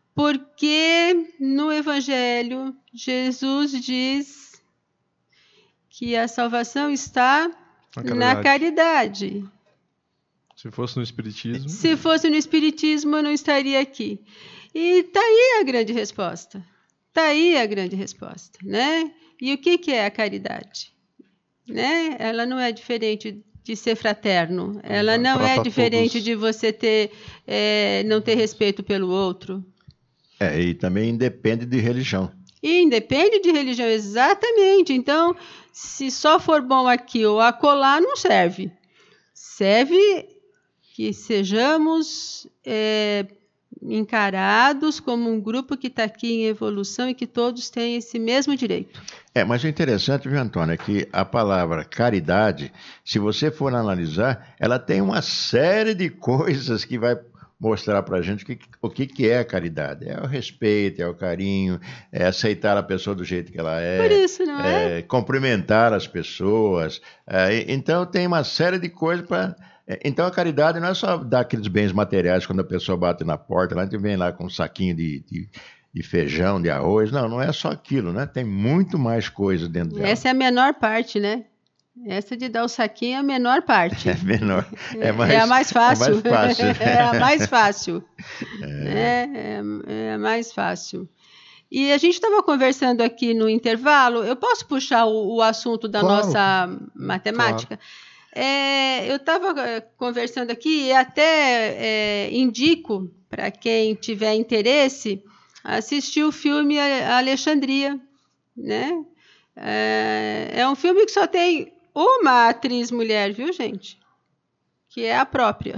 porque no Evangelho Jesus diz que a salvação está caridade. na caridade. Se fosse no Espiritismo... Se fosse no Espiritismo, eu não estaria aqui. E está aí a grande resposta. Está aí a grande resposta, né? E o que, que é a caridade? Né? Ela não é diferente de ser fraterno. Ela não Trata é diferente todos. de você ter, é, não ter respeito pelo outro. É, e também independe de religião. E independe de religião, exatamente. Então, se só for bom aqui ou acolá, não serve. Serve que sejamos... É, encarados como um grupo que está aqui em evolução e que todos têm esse mesmo direito. É, mas o interessante, viu, Antônio, é que a palavra caridade, se você for analisar, ela tem uma série de coisas que vai mostrar para a gente o, que, o que, que é a caridade. É o respeito, é o carinho, é aceitar a pessoa do jeito que ela é. Por isso, não é? é cumprimentar as pessoas. É, então, tem uma série de coisas para... Então, a caridade não é só dar aqueles bens materiais quando a pessoa bate na porta, lá a gente vem lá com um saquinho de, de, de feijão, de arroz. Não, não é só aquilo, né? Tem muito mais coisa dentro dela. Essa é a menor parte, né? Essa de dar o saquinho é a menor parte. É menor. É, mais, é a mais fácil. É, mais fácil. é a mais fácil. É. É, é a mais fácil. E a gente estava conversando aqui no intervalo. Eu posso puxar o, o assunto da claro. nossa matemática? Claro. É, eu estava conversando aqui e até é, indico para quem tiver interesse assistir o filme Alexandria, né? É, é um filme que só tem uma atriz mulher, viu, gente? Que é a própria.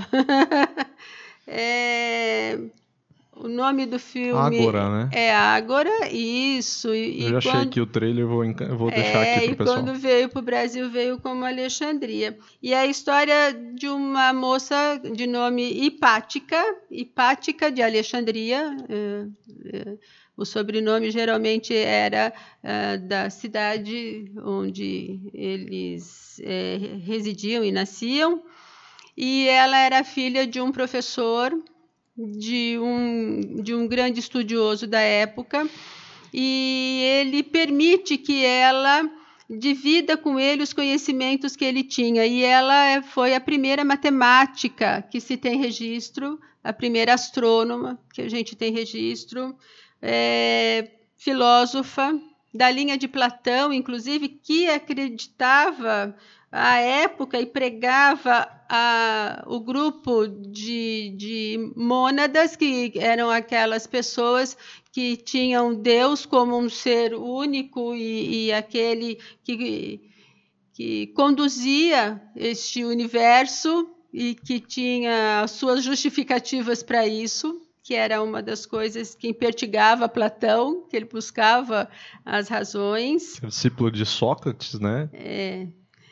é, o nome do filme Ágora, né? é Ágora, isso. E, eu já achei aqui o trailer, vou, vou deixar é, aqui pro pessoal. E quando veio para o Brasil, veio como Alexandria. E é a história de uma moça de nome Hipática, Hipática de Alexandria. É, é, o sobrenome geralmente era é, da cidade onde eles é, residiam e nasciam. E ela era filha de um professor, de um, de um grande estudioso da época, e ele permite que ela divida com ele os conhecimentos que ele tinha. E ela foi a primeira matemática que se tem registro, a primeira astrônoma que a gente tem registro, é, filósofa da linha de Platão, inclusive, que acreditava à época e pregava a, o grupo de, de mônadas, que eram aquelas pessoas que tinham Deus como um ser único e, e aquele que, que conduzia este universo e que tinha as suas justificativas para isso, que era uma das coisas que impertigava Platão, que ele buscava as razões. Discípulo de Sócrates, né? É.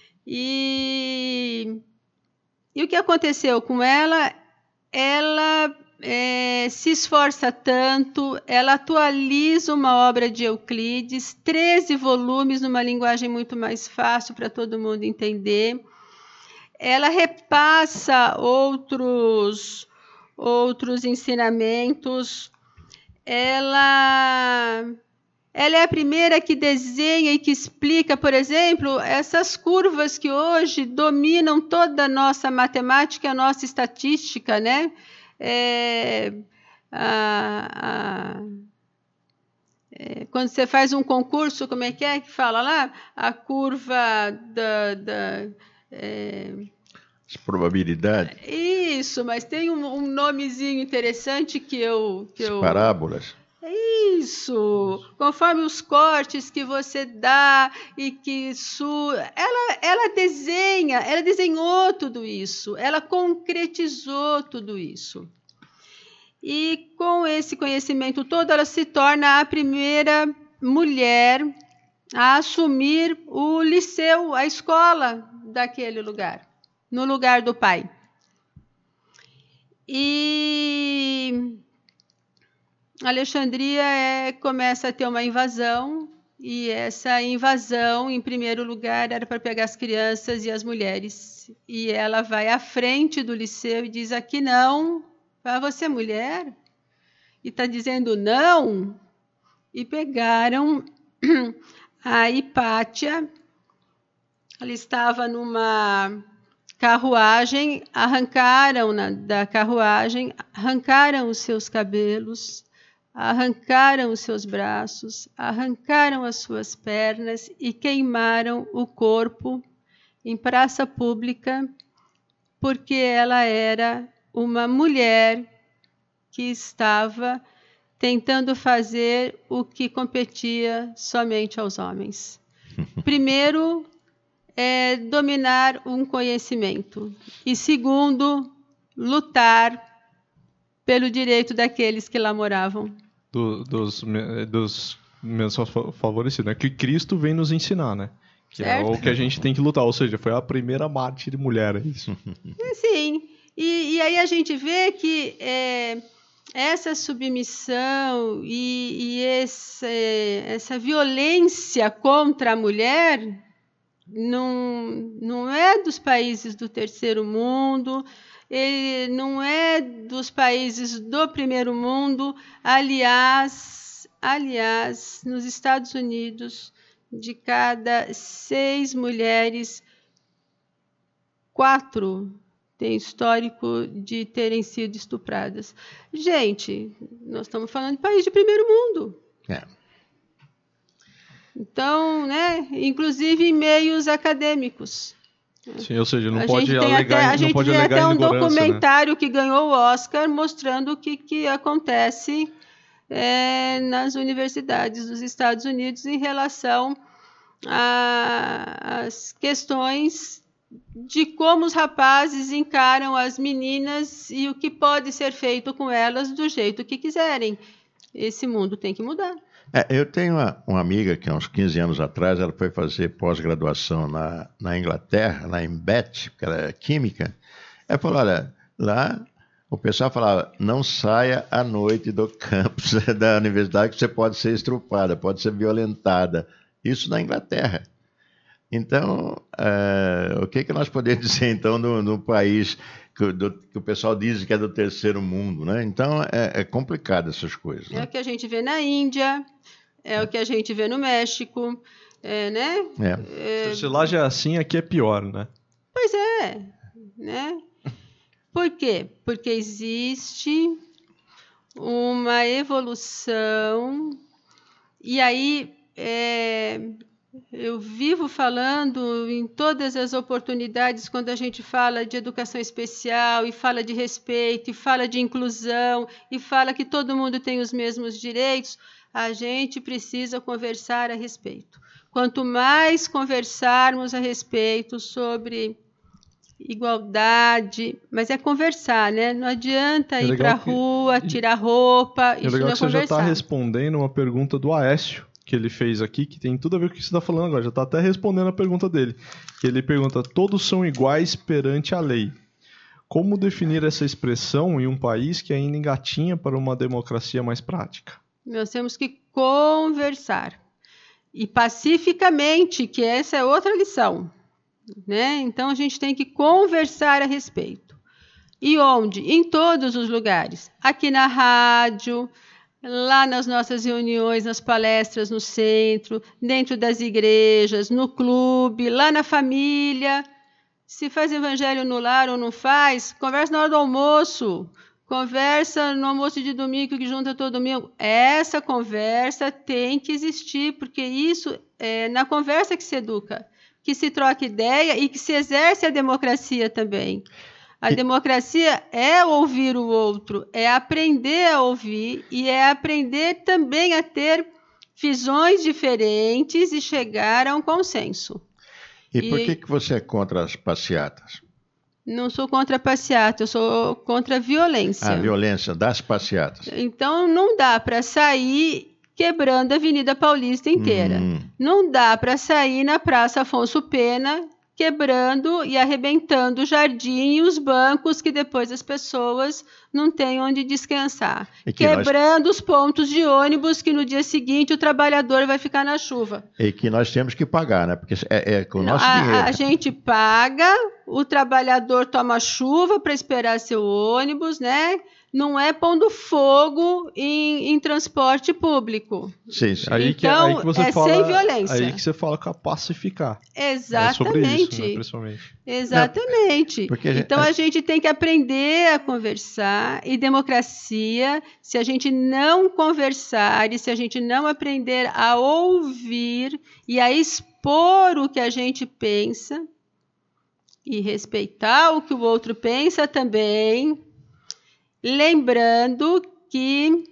E, e o que aconteceu com ela? Ela é, se esforça tanto, ela atualiza uma obra de Euclides, treze volumes numa linguagem muito mais fácil para todo mundo entender. Ela repassa outros, outros ensinamentos. Ela... Ela é a primeira que desenha e que explica, por exemplo, essas curvas que hoje dominam toda a nossa matemática, a nossa estatística, né? É, a, a, é, quando você faz um concurso, como é que é que fala lá? A curva da... da é, As probabilidades. Isso, mas tem um, um nomezinho interessante que eu... Que As eu parábolas. Isso, conforme os cortes que você dá e que su... ela, ela desenha, ela desenhou tudo isso, ela concretizou tudo isso. E com esse conhecimento todo, ela se torna a primeira mulher a assumir o liceu, a escola daquele lugar, no lugar do pai. E Alexandria é, começa a ter uma invasão, e essa invasão, em primeiro lugar, era para pegar as crianças e as mulheres. E ela vai à frente do liceu e diz, aqui não, ah, você é mulher? E está dizendo não. E pegaram a Hipátia, ela estava numa carruagem, arrancaram-na da carruagem, arrancaram os seus cabelos, arrancaram os seus braços, arrancaram as suas pernas e queimaram o corpo em praça pública, porque ela era uma mulher que estava tentando fazer o que competia somente aos homens. Primeiro, é dominar um conhecimento, e segundo, lutar pelo direito daqueles que lá moravam. Do, dos, dos menos favorecidos, né? Que Cristo vem nos ensinar, né? Que certo. É o que a gente tem que lutar, ou seja, foi a primeira mártir mulher, é isso. Sim, e, e aí a gente vê que é, essa submissão e, e esse, essa violência contra a mulher não, não é dos países do terceiro mundo, ele não é dos países do primeiro mundo. Aliás, aliás, nos Estados Unidos, de cada seis mulheres, quatro têm histórico de terem sido estupradas. Gente, nós estamos falando de país de primeiro mundo. É. Então, né, inclusive em meios acadêmicos. Sim, ou seja, não a pode gente tem alegar, até, a não gente pode tem alegar até um ignorância, documentário né? que ganhou o Oscar mostrando o que, que acontece é, nas universidades dos Estados Unidos em relação às questões de como os rapazes encaram as meninas e o que pode ser feito com elas do jeito que quiserem. Esse mundo tem que mudar. É, eu tenho uma, uma amiga que há uns quinze anos atrás, ela foi fazer pós-graduação na, na Inglaterra, lá em Bath, porque ela é química. Ela falou, olha, lá o pessoal falava, não saia à noite do campus da universidade que você pode ser estrupada, pode ser violentada. Isso na Inglaterra. Então, é, o que, que nós podemos dizer, então, no, no país que, do, que o pessoal diz que é do terceiro mundo, né? Então, é, é complicado essas coisas. Né? É o que a gente vê na Índia, é, é. o que a gente vê no México, é, né? É. É... Se lá já é assim, aqui é pior, né? Pois é, né? Por quê? Porque existe uma evolução e aí... É, eu vivo falando em todas as oportunidades quando a gente fala de educação especial e fala de respeito e fala de inclusão e fala que todo mundo tem os mesmos direitos, a gente precisa conversar a respeito. Quanto mais conversarmos a respeito sobre igualdade, mas é conversar, né? Não adianta é ir para a rua, tirar roupa, é isso legal não é que você conversar. já está respondendo uma pergunta do Aécio, que ele fez aqui, que tem tudo a ver com o que você está falando agora, já está até respondendo a pergunta dele. Que ele pergunta, todos são iguais perante a lei. Como definir essa expressão em um país que ainda engatinha para uma democracia mais prática? Nós temos que conversar. E pacificamente, que essa é outra lição. Né? Então, a gente tem que conversar a respeito. E onde? Em todos os lugares. Aqui na rádio... lá nas nossas reuniões, nas palestras no centro, dentro das igrejas, no clube, lá na família. Se faz evangelho no lar ou não faz, conversa na hora do almoço, conversa no almoço de domingo que junta todo domingo. Essa conversa tem que existir, porque isso é na conversa que se educa, que se troca ideia e que se exerce a democracia também. A democracia é ouvir o outro, é aprender a ouvir e é aprender também a ter visões diferentes e chegar a um consenso. E, e por que, que você é contra as passeatas? Não sou contra a passeata, eu sou contra a violência. A violência das passeatas. Então não dá para sair quebrando a Avenida Paulista inteira. Hum. Não dá para sair na Praça Afonso Pena quebrando e arrebentando o jardim e os bancos que depois as pessoas não têm onde descansar. Que quebrando nós... os pontos de ônibus que no dia seguinte o trabalhador vai ficar na chuva. E que nós temos que pagar, né? Porque é, é com o nosso a, dinheiro. A gente paga, o trabalhador toma chuva para esperar seu ônibus, né? Não é pondo fogo em, em transporte público. Sim, sim. Aí que, então, aí que você é fala, sem violência. Aí que você fala com a pacificar. Exatamente. É sobre isso, né, principalmente. Exatamente. Não, a gente, então, a gente tem que aprender a conversar. E democracia, se a gente não conversar e se a gente não aprender a ouvir e a expor o que a gente pensa e respeitar o que o outro pensa também... Lembrando que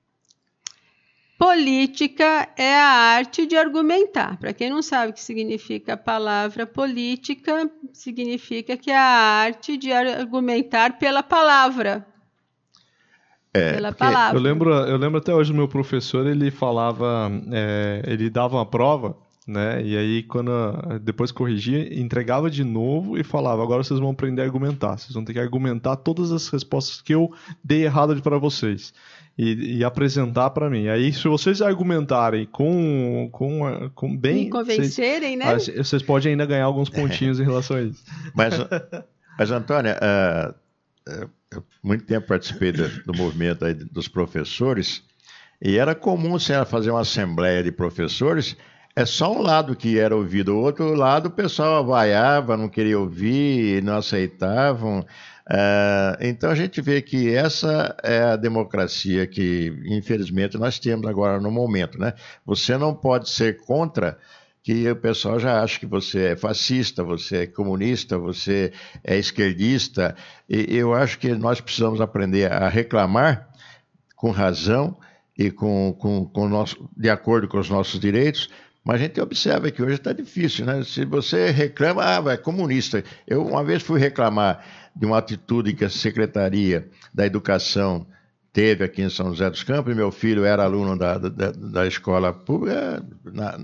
política é a arte de argumentar. Para quem não sabe o que significa a palavra política, significa que é a arte de argumentar pela palavra. É, pela palavra. Eu lembro, eu lembro até hoje do meu professor, ele falava, é, ele dava uma prova, né? E aí, quando depois corrigia, entregava de novo e falava, agora vocês vão aprender a argumentar. Vocês vão ter que argumentar todas as respostas que eu dei errado para vocês. E, e apresentar para mim. Aí, se vocês argumentarem com, com, com bem... Me convencerem, vocês, né? Vocês podem ainda ganhar alguns pontinhos em relação a isso. Mas, mas Antônia, uh, uh, eu muito tempo participei do, do movimento aí dos professores e era comum você fazer uma assembleia de professores. É só um lado que era ouvido, o outro lado o pessoal vaiava, não queria ouvir, não aceitavam. Uh, então a gente vê que essa é a democracia que, infelizmente, nós temos agora no momento, né? Você não pode ser contra que o pessoal já acha que você é fascista, você é comunista, você é esquerdista. E eu acho que nós precisamos aprender a reclamar com razão e com, com, com nosso, de acordo com os nossos direitos. Mas a gente observa que hoje está difícil, né? Se você reclama, ah, é comunista. Eu uma vez fui reclamar de uma atitude que a Secretaria da Educação teve aqui em São José dos Campos, e meu filho era aluno da, da, da escola pública. Na,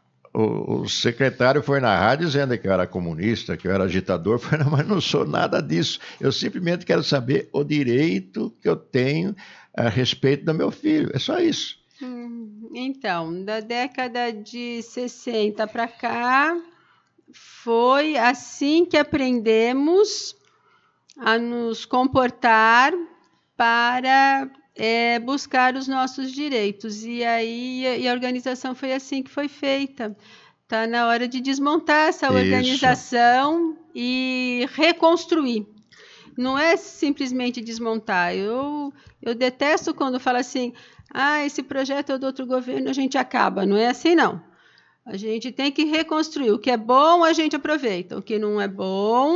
o, o secretário foi na rádio dizendo que eu era comunista, que eu era agitador. Eu falei, não, mas não sou nada disso. Eu simplesmente quero saber o direito que eu tenho a respeito do meu filho. É só isso. Hum, então, da década de sessenta para cá, foi assim que aprendemos a nos comportar para é, buscar os nossos direitos. E aí e a organização foi assim que foi feita. Está na hora de desmontar essa Isso. organização e reconstruir. Não é simplesmente desmontar. Eu, eu detesto quando fala assim, ah, esse projeto é do outro governo, a gente acaba. Não é assim, não. A gente tem que reconstruir. O que é bom, a gente aproveita. O que não é bom,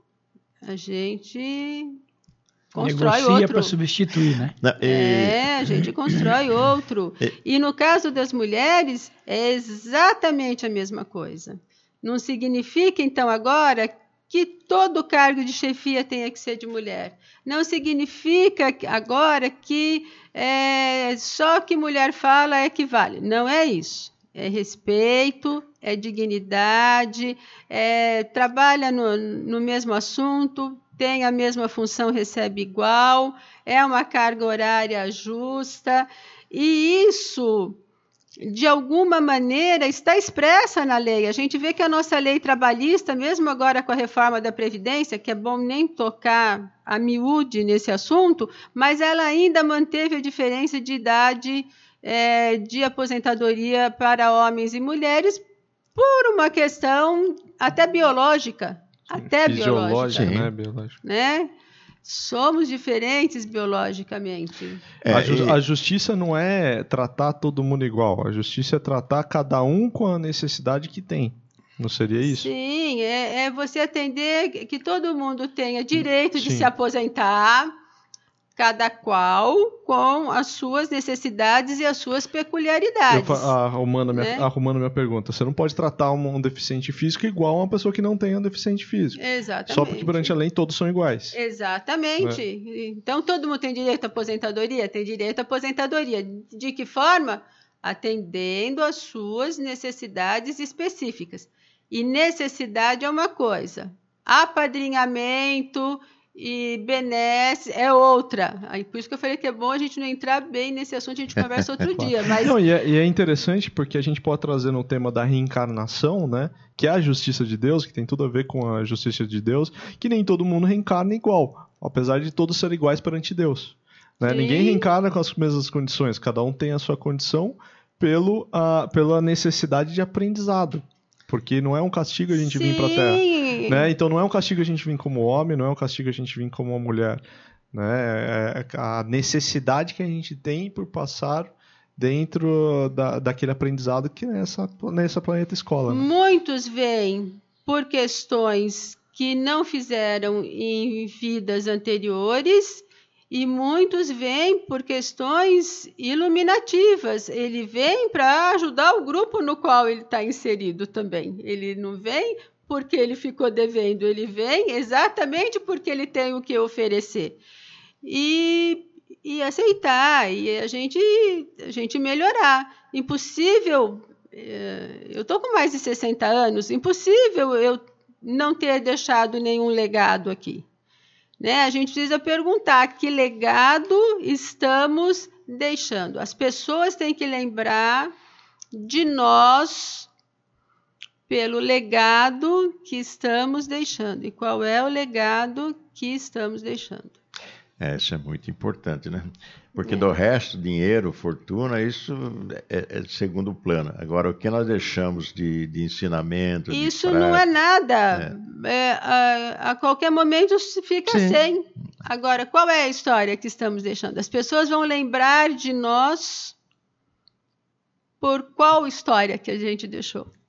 a gente constrói negocia outro. para substituir, né? Não, e... É, a gente constrói outro. E no caso das mulheres, é exatamente a mesma coisa. Não significa, então, agora que todo cargo de chefia tenha que ser de mulher. Não significa agora que é, só que mulher fala é que vale. Não é isso. É respeito, é dignidade, é, trabalha no, no mesmo assunto, tem a mesma função, recebe igual, é uma carga horária justa, e isso, de alguma maneira, está expressa na lei. A gente vê que a nossa lei trabalhista, mesmo agora com a reforma da Previdência, que é bom nem tocar a miúde nesse assunto, mas ela ainda manteve a diferença de idade é, de aposentadoria para homens e mulheres por uma questão até biológica. Até biológica, né? Biológica. Né? Somos diferentes biologicamente. É, a, ju a justiça não é tratar todo mundo igual. A justiça é tratar cada um com a necessidade que tem. Não seria isso? Sim, é, é você atender que todo mundo tenha direito de Sim. se aposentar, cada qual com as suas necessidades e as suas peculiaridades. Eu, arrumando, minha, né? arrumando minha pergunta, você não pode tratar um, um deficiente físico igual a uma pessoa que não tem um deficiente físico. Exatamente. Só porque perante a lei todos são iguais. Exatamente. Né? Então todo mundo tem direito à aposentadoria? Tem direito à aposentadoria. De que forma? Atendendo às suas necessidades específicas. E necessidade é uma coisa. Apadrinhamento e benesse é outra. Aí, por isso que eu falei que é bom a gente não entrar bem nesse assunto, a gente conversa outro claro. dia. Mas... Não, e, é, e é interessante porque a gente pode trazer no tema da reencarnação, né, que é a justiça de Deus, que tem tudo a ver com a justiça de Deus, que nem todo mundo reencarna igual, apesar de todos serem iguais perante Deus. Né? Ninguém reencarna com as mesmas condições, cada um tem a sua condição pelo, a, pela necessidade de aprendizado. Porque não é um castigo a gente Sim. vir para a Terra. Né? Então não é um castigo a gente vir como homem, não é um castigo a gente vir como uma mulher. Né? É a necessidade que a gente tem por passar dentro da, daquele aprendizado que é nessa, nessa planeta escola. Né? Muitos vêm por questões que não fizeram em vidas anteriores e muitos vêm por questões iluminativas. Ele vem para ajudar o grupo no qual ele está inserido também. Ele não vem porque ele ficou devendo, ele vem exatamente porque ele tem o que oferecer. E, e aceitar, e a gente, a gente melhorar. Impossível, eu estou com mais de sessenta anos, impossível eu não ter deixado nenhum legado aqui. Né? A gente precisa perguntar que legado estamos deixando. As pessoas têm que lembrar de nós pelo legado que estamos deixando. E qual é o legado que estamos deixando? É, isso é muito importante, né? Porque é. do resto, dinheiro, fortuna, isso é, é segundo plano. Agora, o que nós deixamos de, de ensinamento... Isso de não é nada. É. É, a, a qualquer momento fica Sim. sem. Agora, qual é a história que estamos deixando? As pessoas vão lembrar de nós por qual história que a gente deixou.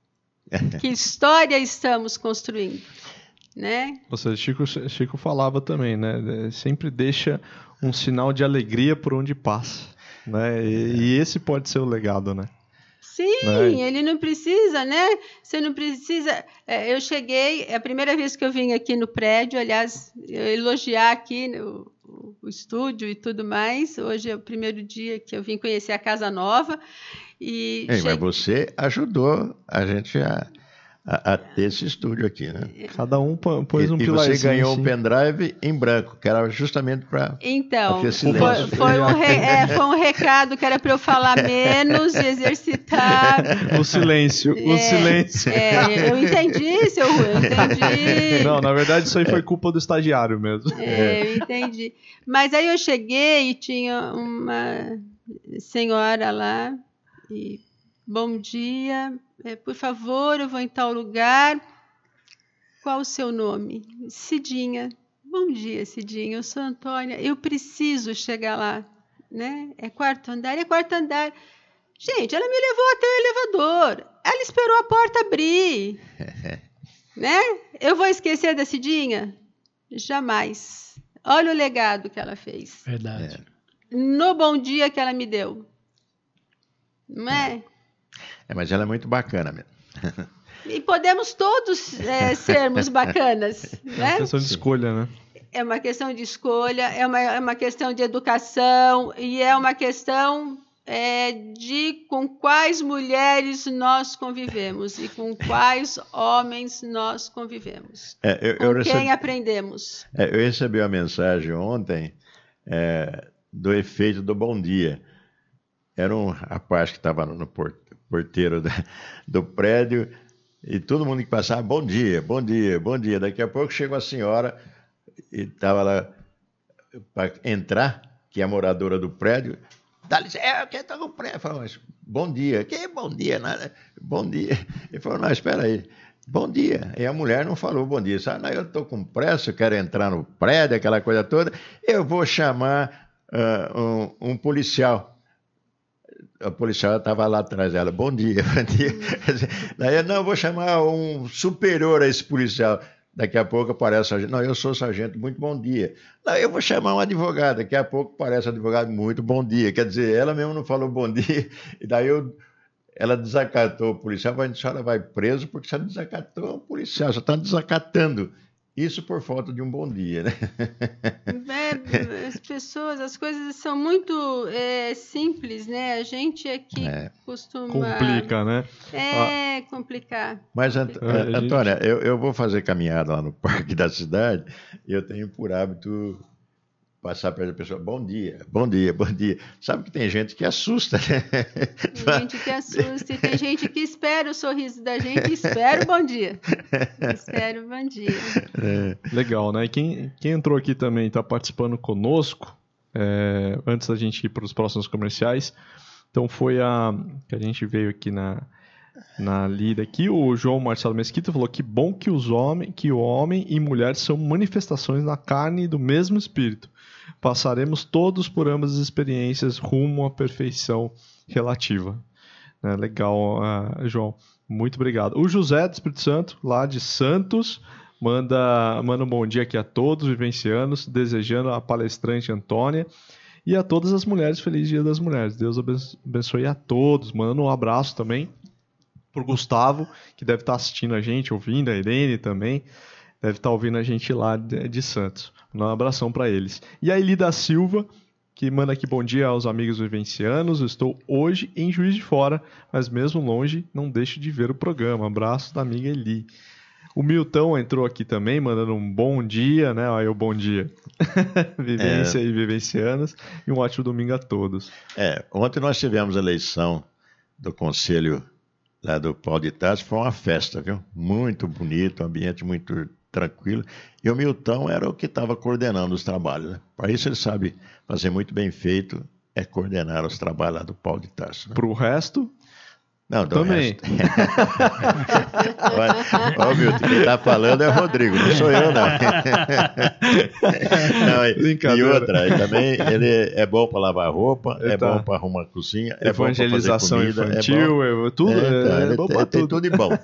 Que história estamos construindo, né? Ou seja, Chico, Chico falava também, né? Sempre deixa um sinal de alegria por onde passa, né? E, e esse pode ser o legado, né? Sim, né? Ele não precisa, né? Você não precisa... Eu cheguei, é a primeira vez que eu vim aqui no prédio, aliás, eu elogiar aqui no, o estúdio e tudo mais. Hoje é o primeiro dia que eu vim conhecer a casa nova. E Ei, che... Mas você ajudou a gente a, a, a ter esse estúdio aqui, né? Cada um pôs um e, pilarzinho. E você ganhou assim. um pendrive em branco, que era justamente para Então, ter foi, silêncio. foi, um re, é, foi um recado que era para eu falar menos, exercitar. O silêncio, o é, silêncio. É, eu entendi, seu Rui, eu entendi. Não, na verdade isso aí foi culpa do estagiário mesmo. É, eu entendi. Mas aí eu cheguei e tinha uma senhora lá, e bom dia, é, por favor, eu vou em tal lugar. Qual o seu nome? Cidinha. Bom dia, Cidinha, eu sou Antônia, eu preciso chegar lá, né? É quarto andar, é quarto andar. Gente, ela me levou até o elevador, ela esperou a porta abrir, né? Eu vou esquecer da Cidinha? Jamais. Olha o legado que ela fez. Verdade. É. No bom dia que ela me deu. Não é? É, mas ela é muito bacana mesmo. E podemos todos é, sermos bacanas, É né? uma questão de escolha, né? É uma questão de escolha, é uma, é uma questão de educação e é uma questão é, de com quais mulheres nós convivemos e com quais homens nós convivemos. É, eu, com eu quem recebi, aprendemos. é, eu recebi uma mensagem ontem é, do efeito do bom dia. Era um rapaz que estava no porteiro da, do prédio e todo mundo que passava, bom dia, bom dia, bom dia. Daqui a pouco chegou a senhora e estava lá para entrar, que é a moradora do prédio. Dá licença, é, eu quero estar no prédio. Falou, mas bom dia. Que bom dia? Nada. Bom dia. Ele falou, não, espera aí. Bom dia. E a mulher não falou bom dia. Sabe, não, eu estou com pressa, eu quero entrar no prédio, aquela coisa toda. Eu vou chamar uh, um, um policial. A policial estava lá atrás dela. Bom dia, bom dia. Daí, não, eu vou chamar um superior a esse policial. Daqui a pouco aparece o sargento. Não, eu sou sargento, muito bom dia. Não, eu vou chamar um advogado. Daqui a pouco aparece o advogado, muito bom dia. Quer dizer, ela mesmo não falou bom dia. E daí eu, ela desacatou o policial. A senhora vai preso porque você desacatou o policial. Você está desacatando. Isso por falta de um bom dia, né? É, as pessoas, as coisas são muito é, simples, né? A gente aqui é. costuma... Complica, né? É, complicar. Mas, Ant é, Antônia, gente... eu, eu vou fazer caminhada lá no parque da cidade e eu tenho por hábito passar perto da pessoa, bom dia, bom dia, bom dia. Sabe que tem gente que assusta, né? Tem gente que assusta e tem gente que espera o sorriso da gente e espera o bom dia. Espera o bom dia. É. Legal, né? E quem, quem entrou aqui também está participando conosco, é, antes da gente ir para os próximos comerciais, então foi a que a gente veio aqui na, na lida aqui, o João Marcelo Mesquita falou que bom que, os homem, que o homem e mulher são manifestações na carne do mesmo espírito. Passaremos todos por ambas as experiências rumo à perfeição relativa. É, legal, uh, João. Muito obrigado. O José do Espírito Santo, lá de Santos, manda, manda um bom dia aqui a todos vivencianos, desejando a palestrante Antônia e a todas as mulheres, feliz Dia das Mulheres. Deus abençoe a todos. Manda um abraço também para o Gustavo, que deve estar assistindo a gente, ouvindo, a Irene também, deve estar ouvindo a gente lá de, de Santos. Um abração para eles. E a Elida Silva, que manda aqui bom dia aos amigos vivencianos. Eu estou hoje em Juiz de Fora, mas mesmo longe, não deixo de ver o programa. Abraço da amiga Eli. O Milton entrou aqui também, mandando um bom dia, né? Aí o bom dia. Vivência é. e vivencianos. E um ótimo domingo a todos. É, ontem nós tivemos a eleição do Conselho lá do Paulo de Tarso. Foi uma festa, viu? Muito bonito, um ambiente muito tranquilo. E o Milton era o que estava coordenando os trabalhos, né? Para isso ele sabe fazer muito bem feito, é coordenar os trabalhos lá do Paulo de Tarso. Né? Para o resto... Não, do Também. resto. Olha, ô, Milton, quem está falando é o Rodrigo, não sou eu, não. não e, e outra, ele também ele é bom para lavar roupa, é tá. bom para arrumar a cozinha, é evangelização bom para fazer comida, infantil, é bom. é tudo, é, então, é, ele, bom tem, pra tem tudo. tudo de bom.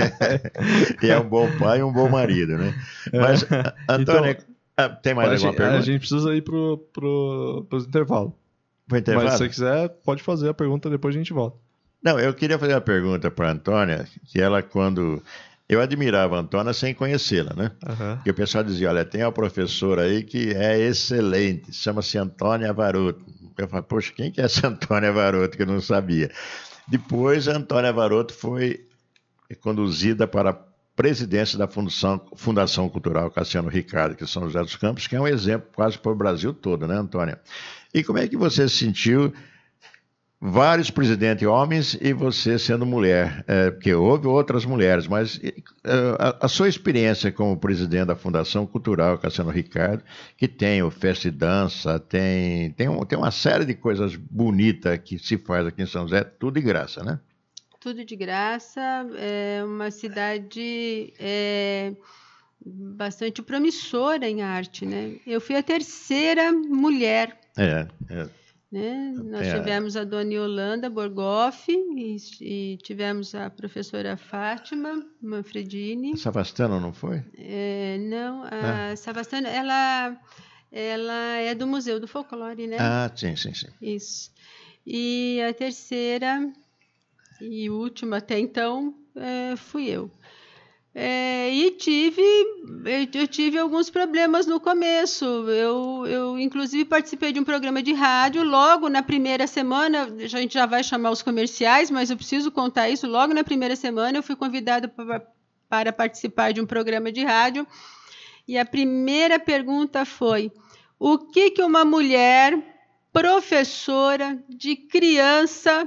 E é um bom pai e um bom marido, né? Mas, Antônio, então, tem mais alguma gente, pergunta? A gente precisa ir pro, pro, pros intervalos. Pro intervalo? Mas se você quiser, pode fazer a pergunta, depois a gente volta. Não, eu queria fazer uma pergunta para a Antônia, que ela quando... Eu admirava a Antônia sem conhecê-la, né? Uhum. Porque o pessoal dizia, olha, tem uma professora aí que é excelente, chama-se Antônia Varoto. Eu falei, poxa, quem que é essa Antônia Varoto que eu não sabia? Depois, a Antônia Varoto foi conduzida para a presidência da Fundação, Fundação Cultural Cassiano Ricardo, que São José dos Campos, que é um exemplo quase para o Brasil todo, né, Antônia? E como é que você se sentiu... Vários presidentes homens e você sendo mulher, é, porque houve outras mulheres, mas é, a, a sua experiência como presidente da Fundação Cultural Cassiano Ricardo, que tem o Festa e Dança, tem, tem, um, tem uma série de coisas bonitas que se faz aqui em São José, tudo de graça, né? Tudo de graça, é uma cidade é, bastante promissora em arte, né? Eu fui a terceira mulher. É, é. Né? Nós É. tivemos a dona Yolanda Borgoff e, e tivemos a professora Fátima Manfredini. Savastano não foi? É, não, a Ah. Savastano, ela, ela é do Museu do Folclore, né? Ah, sim, sim, sim. Isso. E a terceira e última até então é, fui eu. É, e tive, eu tive alguns problemas no começo. Eu, eu, inclusive, participei de um programa de rádio. Logo na primeira semana, a gente já vai chamar os comerciais, mas eu preciso contar isso. Logo na primeira semana, eu fui convidada para, para participar de um programa de rádio. E a primeira pergunta foi: o que, que uma mulher professora de criança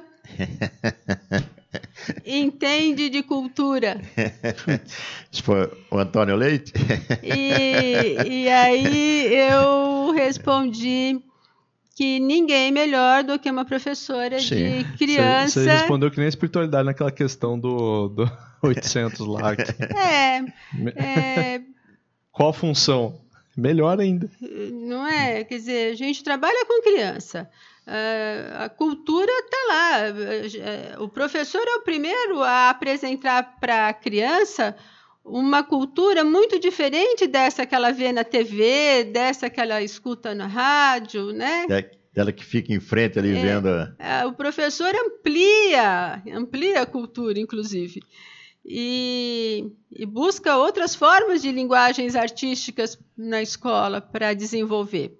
entende de cultura? Isso foi o Antônio Leite? E, e aí eu respondi que ninguém melhor do que uma professora Sim. de criança. Você, você respondeu que nem a espiritualidade naquela questão do, do oitocentos lá. Que... É, é, Qual a função? Melhor ainda. não é? Quer dizer, a gente trabalha com criança. Uh, a cultura está lá. O professor é o primeiro a apresentar para a criança uma cultura muito diferente dessa que ela vê na T V, dessa que ela escuta na rádio, né? É, ela que fica em frente ali é, vendo... A... O professor amplia, amplia a cultura, inclusive. E, e busca outras formas de linguagens artísticas na escola para desenvolver.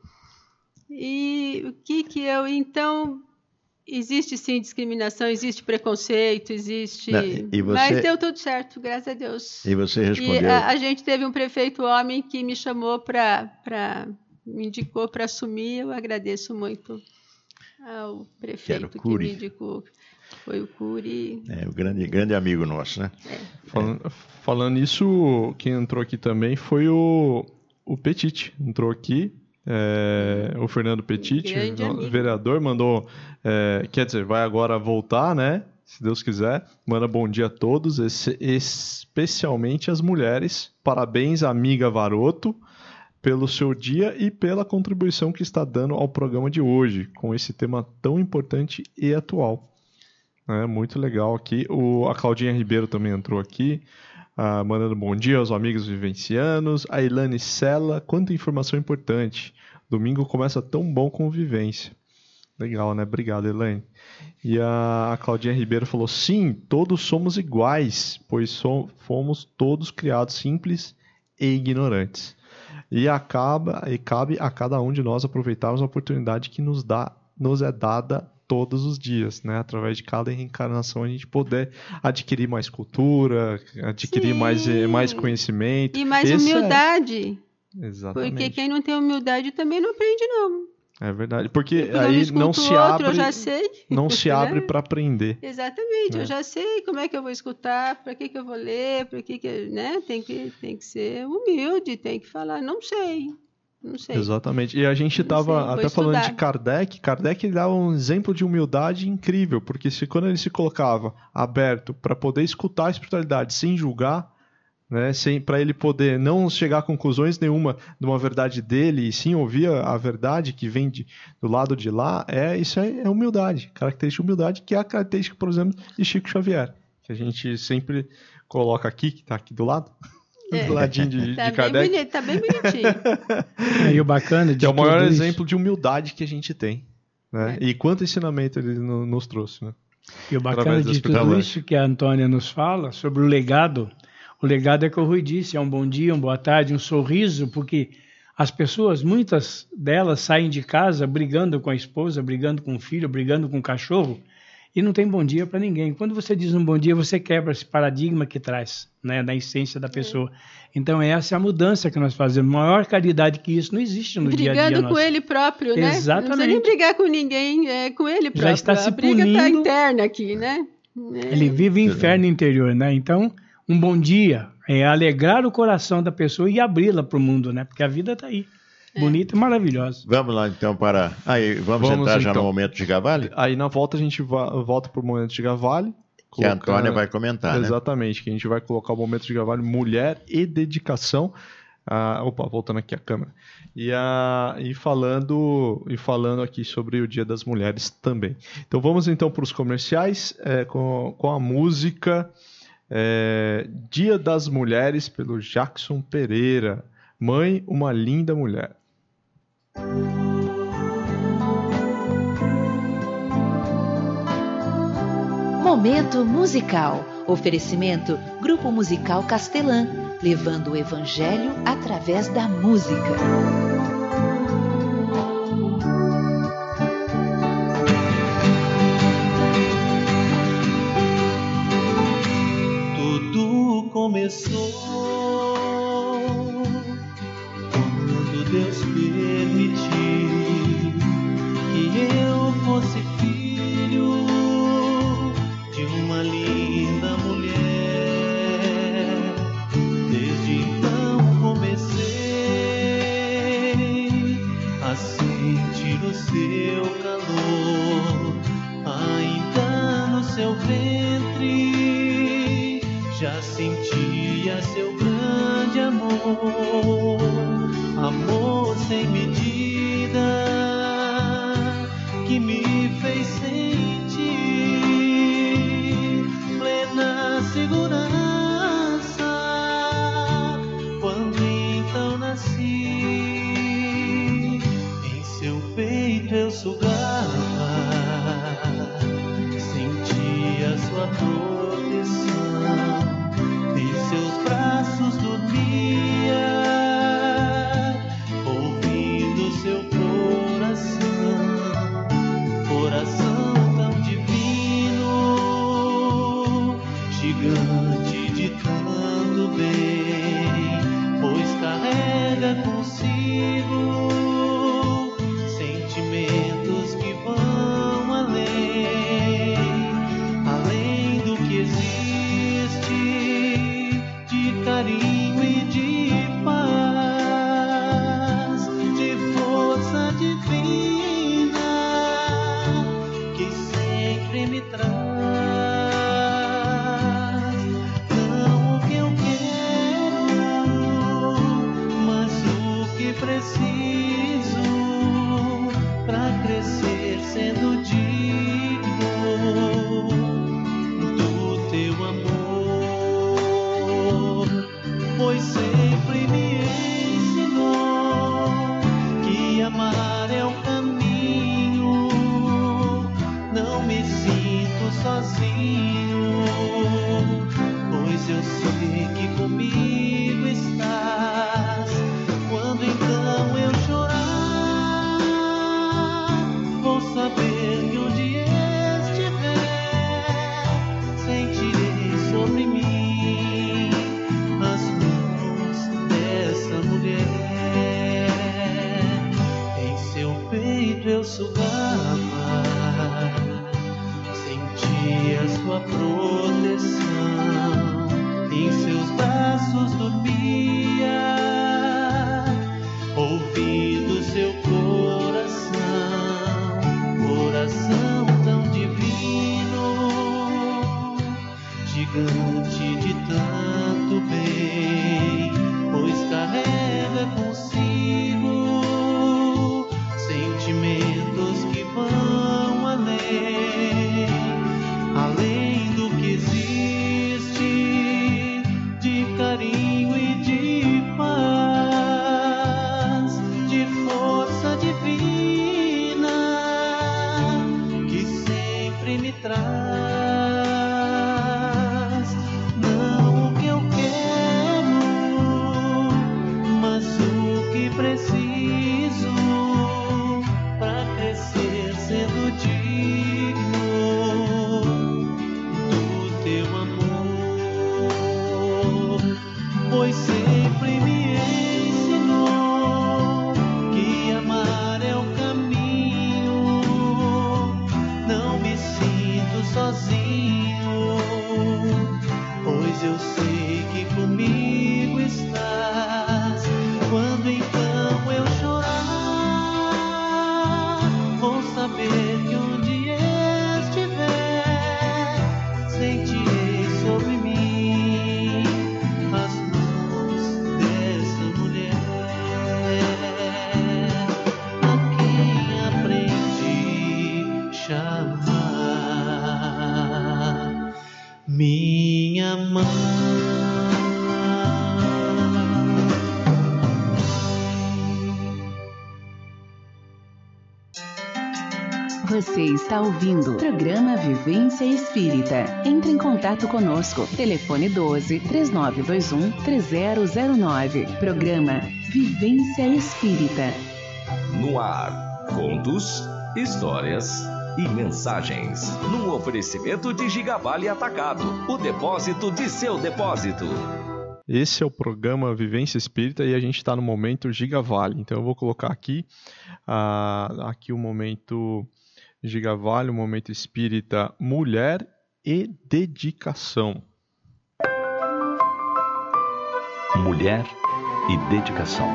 E o que que eu... Então, existe sim discriminação, existe preconceito, existe... Não, e você... Mas deu tudo certo, graças a Deus. E você respondeu... E a, a gente teve um prefeito homem que me chamou para... me indicou para assumir. Eu agradeço muito ao prefeito que, que me indicou. Foi o Cury. É, o grande, grande amigo nosso, né? É. Falando, falando nisso, quem entrou aqui também foi o, o Petit. Entrou aqui, é, o Fernando Petit, o vereador, mandou, é, quer dizer, vai agora voltar, né? Se Deus quiser. Manda bom dia a todos, esse, especialmente as mulheres. Parabéns, amiga Varoto, pelo seu dia e pela contribuição que está dando ao programa de hoje, com esse tema tão importante e atual. É muito legal aqui. O, a Claudinha Ribeiro também entrou aqui, uh, mandando bom dia aos amigos vivencianos. A Ilane Sela, quanta informação importante. Domingo começa tão bom com vivência. Legal, né? Obrigado, Ilane. E a, a Claudinha Ribeiro falou: sim, todos somos iguais, pois so, fomos todos criados simples e ignorantes. E, acaba, e cabe a cada um de nós aproveitarmos a oportunidade que nos, dá, nos é dada todos os dias, né? Através de cada reencarnação a gente poder adquirir mais cultura, adquirir mais, mais conhecimento. E mais Esse humildade. É... Exatamente. Porque quem não tem humildade também não aprende, não. É verdade. Porque eu aí não se outro, abre. Eu já sei. Não se abre para aprender. Exatamente. É. Eu já sei como é que eu vou escutar, para que, que eu vou ler, para que, que né? Tem que tem que ser humilde, tem que falar, não sei. Não sei. Exatamente. E a gente estava até falando de Kardec. Kardec ele dava um exemplo de humildade incrível, porque se, quando ele se colocava aberto para poder escutar a espiritualidade sem julgar, né, para ele poder não chegar a conclusões nenhuma de uma verdade dele, e sim ouvir a, a verdade que vem de, do lado de lá, é, isso é, é humildade. Característica de humildade, que é a característica, por exemplo, de Chico Xavier, que a gente sempre coloca aqui, que está aqui do lado. É. Do ladinho de, tá de Kardec. Bem bonito, tá bem bonitinho. E o bacana de que é o maior tudo exemplo isso. de humildade que a gente tem. Né? É. E quanto ensinamento ele no, nos trouxe. Né? E o bacana de tudo isso que a Antônia nos fala sobre o legado. O legado é que o Rui disse, é um bom dia, uma boa tarde, um sorriso, porque as pessoas, muitas delas saem de casa brigando com a esposa, brigando com o filho, brigando com o cachorro, e não tem bom dia para ninguém. Quando você diz um bom dia, você quebra esse paradigma que traz, né, da essência da pessoa. É. Então, essa é a mudança que nós fazemos. Maior caridade que isso não existe no Brigando dia a dia. Brigando com ele próprio, né? Exatamente. Não precisa nem brigar com ninguém, é com ele próprio. Já está se a briga punindo. está interna aqui, né? É. Ele vive o inferno interior, né? Então, um bom dia é alegrar o coração da pessoa e abri-la para o mundo, né? Porque a vida está aí. É. Bonita e maravilhosa. Vamos lá, então, para... Aí, vamos, vamos entrar já então. no momento de Gavale? Aí, na volta, a gente volta para o momento de Gavale. Que colocar... a Antônia vai comentar, Exatamente, né? que a gente vai colocar o momento de Gavale, mulher e dedicação. Ah, opa, voltando aqui a câmera. E, ah, e, falando, e falando aqui sobre o Dia das Mulheres também. Então, vamos, então, para os comerciais é, com, com a música é, Dia das Mulheres, pelo Jackson Pereira. Mãe, uma linda mulher. Momento musical. Oferecimento Grupo Musical Castelã, levando o evangelho através da música. Tudo começou quando Deus permitiu que eu fosse filho de uma linda mulher. Desde então comecei a sentir o seu calor, ainda no seu ventre já sentia seu grande amor, amor sem medida que me fez sentir plena segurança. Quando então nasci, em seu peito eu sugava, sentia sua proteção, em seus braços dormia, ouvindo seu coração, coração tão divino, gigante de tanto bem, pois carrega consigo sentimentos que vão além, além do que existe de carinho e de paz, de força divina que sempre me traz. Não o que eu quero, mas o que preciso pra crescer sendo digno do teu amor, pois sempre me ensinou que amar é o caminho. Não me sinto sozinho, pois eu sei que comigo estás. Quando então eu chorar, vou saber que onde estiver, sentirei sobre mim as mãos dessa mulher. Em seu peito eu sugava, sentia sua proteção, em seus braços dormia, ouvindo sozinho, pois eu sei que comigo estás. Quando então eu chorar, vou saber que onde estiver, sentirei sobre mim as mãos dessa mulher, a quem aprendi chamar minha mãe. Você está ouvindo o programa Vivência Espírita. Entre em contato conosco. Telefone doze, três nove dois um, três zero zero nove. Programa Vivência Espírita. No ar, contos, histórias e mensagens. Num oferecimento de Gigavale Atacado, o depósito de seu depósito. Esse é o programa Vivência Espírita e a gente está no momento Gigavale. Então eu vou colocar aqui, uh, aqui o momento Gigavale, o momento espírita Mulher e Dedicação. Mulher e Dedicação.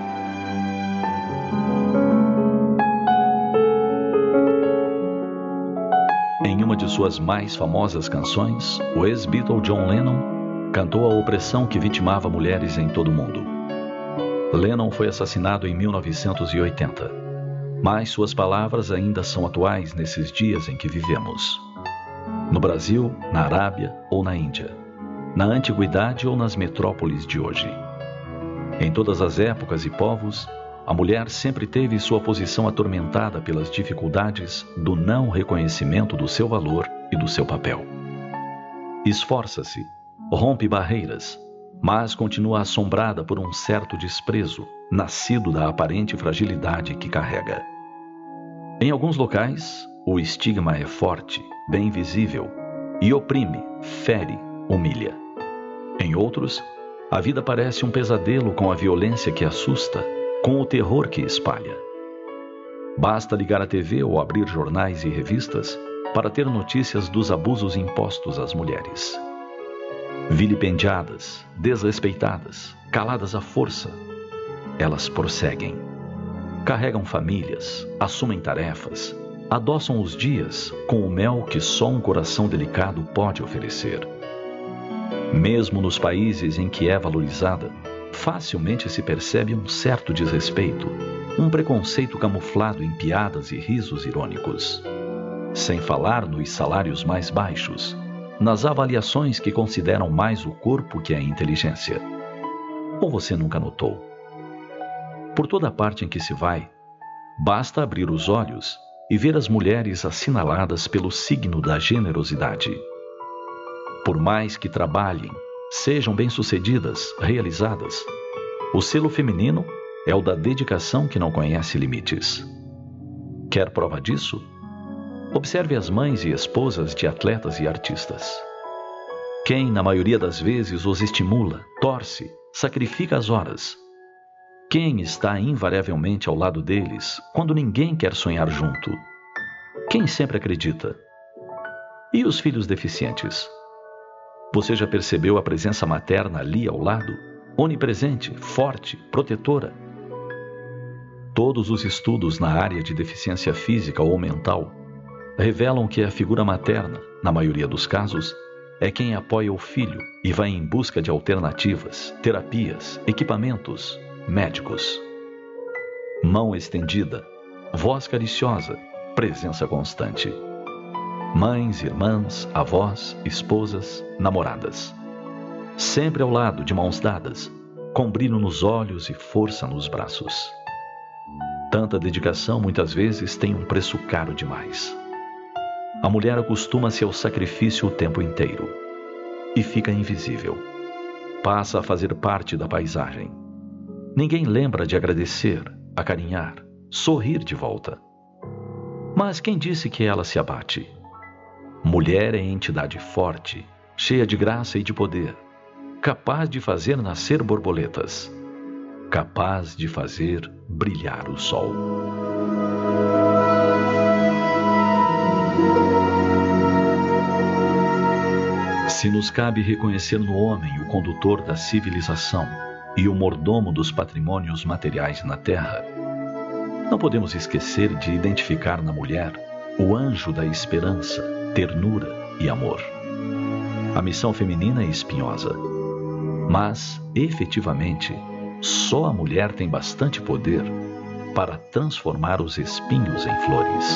Em uma de suas mais famosas canções, o ex-Beatle John Lennon cantou a opressão que vitimava mulheres em todo o mundo. Lennon foi assassinado em mil novecentos e oitenta. Mas suas palavras ainda são atuais nesses dias em que vivemos. No Brasil, na Arábia ou na Índia, na antiguidade ou nas metrópoles de hoje. Em todas as épocas e povos, a mulher sempre teve sua posição atormentada pelas dificuldades do não reconhecimento do seu valor e do seu papel. Esforça-se, rompe barreiras, mas continua assombrada por um certo desprezo, nascido da aparente fragilidade que carrega. Em alguns locais, o estigma é forte, bem visível, e oprime, fere, humilha. Em outros, a vida parece um pesadelo com a violência que assusta, com o terror que espalha. Basta ligar a T V ou abrir jornais e revistas para ter notícias dos abusos impostos às mulheres. Vilipendiadas, desrespeitadas, caladas à força, elas prosseguem. Carregam famílias, assumem tarefas, adoçam os dias com o mel que só um coração delicado pode oferecer. Mesmo nos países em que é valorizada, facilmente se percebe um certo desrespeito, um preconceito camuflado em piadas e risos irônicos. Sem falar nos salários mais baixos, nas avaliações que consideram mais o corpo que a inteligência. Ou você nunca notou? Por toda parte em que se vai, basta abrir os olhos e ver as mulheres assinaladas pelo signo da generosidade. Por mais que trabalhem, sejam bem-sucedidas, realizadas, o selo feminino é o da dedicação que não conhece limites. Quer prova disso? Observe as mães e esposas de atletas e artistas. Quem, na maioria das vezes, os estimula, torce, sacrifica as horas? Quem está invariavelmente ao lado deles quando ninguém quer sonhar junto? Quem sempre acredita? E os filhos deficientes? Você já percebeu a presença materna ali ao lado? Onipresente, forte, protetora? Todos os estudos na área de deficiência física ou mental revelam que a figura materna, na maioria dos casos, é quem apoia o filho e vai em busca de alternativas, terapias, equipamentos, médicos. Mão estendida, voz cariciosa, presença constante. Mães, irmãs, avós, esposas, namoradas. Sempre ao lado, de mãos dadas, com brilho nos olhos e força nos braços. Tanta dedicação muitas vezes tem um preço caro demais. A mulher acostuma-se ao sacrifício o tempo inteiro e fica invisível. Passa a fazer parte da paisagem. Ninguém lembra de agradecer, acarinhar, sorrir de volta. Mas quem disse que ela se abate? Mulher é entidade forte, cheia de graça e de poder, capaz de fazer nascer borboletas, capaz de fazer brilhar o sol. Se nos cabe reconhecer no homem o condutor da civilização e o mordomo dos patrimônios materiais na terra, não podemos esquecer de identificar na mulher o anjo da esperança, ternura e amor. A missão feminina é espinhosa, mas, efetivamente, só a mulher tem bastante poder para transformar os espinhos em flores.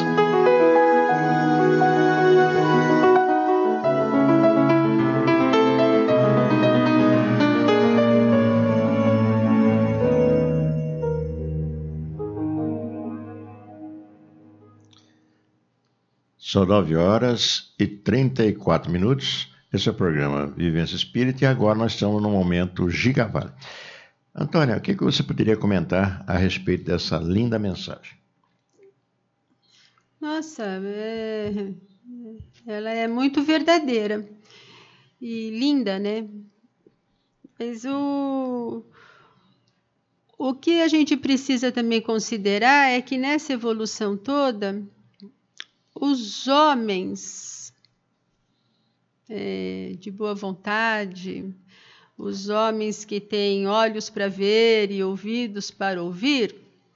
São nove horas e trinta e quatro minutos. Esse é o programa Vivência Espírita e agora nós estamos no momento Gigavale. Antônia, o que você poderia comentar a respeito dessa linda mensagem? Nossa, é... ela é muito verdadeira e linda, né? Mas o... o que a gente precisa também considerar é que nessa evolução toda, os homens é, de boa vontade, os homens que têm olhos para ver e ouvidos para ouvir,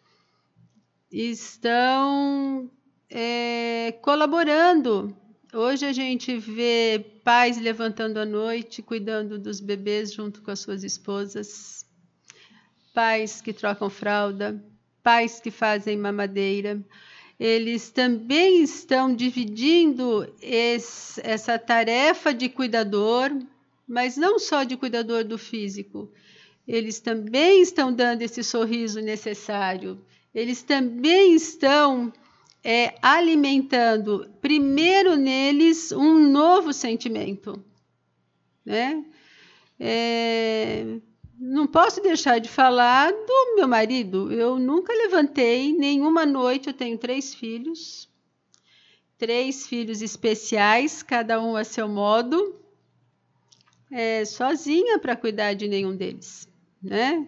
estão é, colaborando. Hoje a gente vê pais levantando à noite, cuidando dos bebês junto com as suas esposas, pais que trocam fralda, pais que fazem mamadeira. Eles também estão dividindo esse, essa tarefa de cuidador, mas não só de cuidador do físico. Eles também estão dando esse sorriso necessário. Eles também estão é, alimentando, primeiro neles, um novo sentimento, né? É... Não posso deixar de falar do meu marido. Eu nunca levantei nenhuma noite. Eu tenho três filhos, três filhos especiais, cada um a seu modo, é, sozinha para cuidar de nenhum deles, né?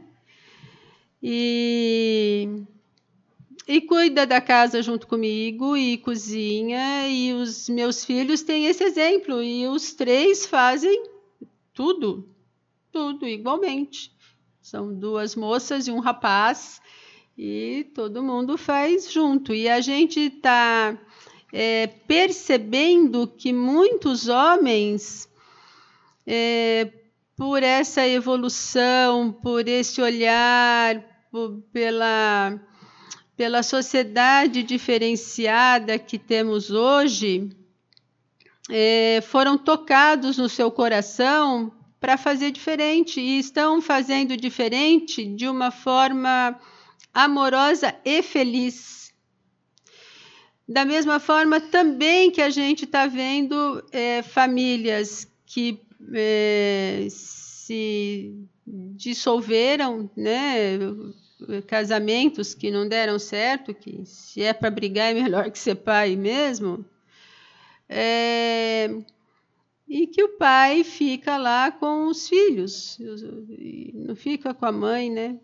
E, e cuida da casa junto comigo e cozinha. E os meus filhos têm esse exemplo. E os três fazem tudo. Tudo igualmente. São duas moças e um rapaz e todo mundo faz junto. E a gente está é, percebendo que muitos homens, é, por essa evolução, por esse olhar, por, pela, pela sociedade diferenciada que temos hoje, é, foram tocados no seu coração para fazer diferente, e estão fazendo diferente de uma forma amorosa e feliz. Da mesma forma também que a gente está vendo é, famílias que é, se dissolveram, né? Casamentos que não deram certo, que se é para brigar é melhor que ser pai mesmo. É... E que o pai fica lá com os filhos, não fica com a mãe, né?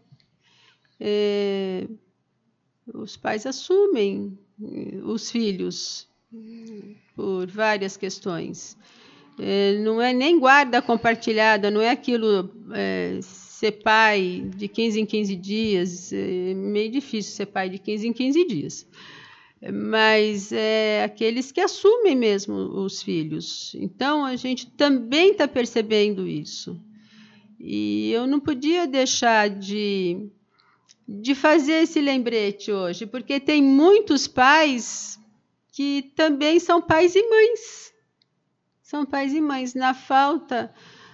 É, os pais assumem os filhos por várias questões. É, não é nem guarda compartilhada, não é aquilo é, ser pai de quinze em quinze dias, é meio difícil ser pai de quinze em quinze dias. Mas é aqueles que assumem mesmo os filhos. Então, a gente também está percebendo isso. E eu não podia deixar de, de fazer esse lembrete hoje, porque tem muitos pais que também são pais e mães. São pais e mães. Na falta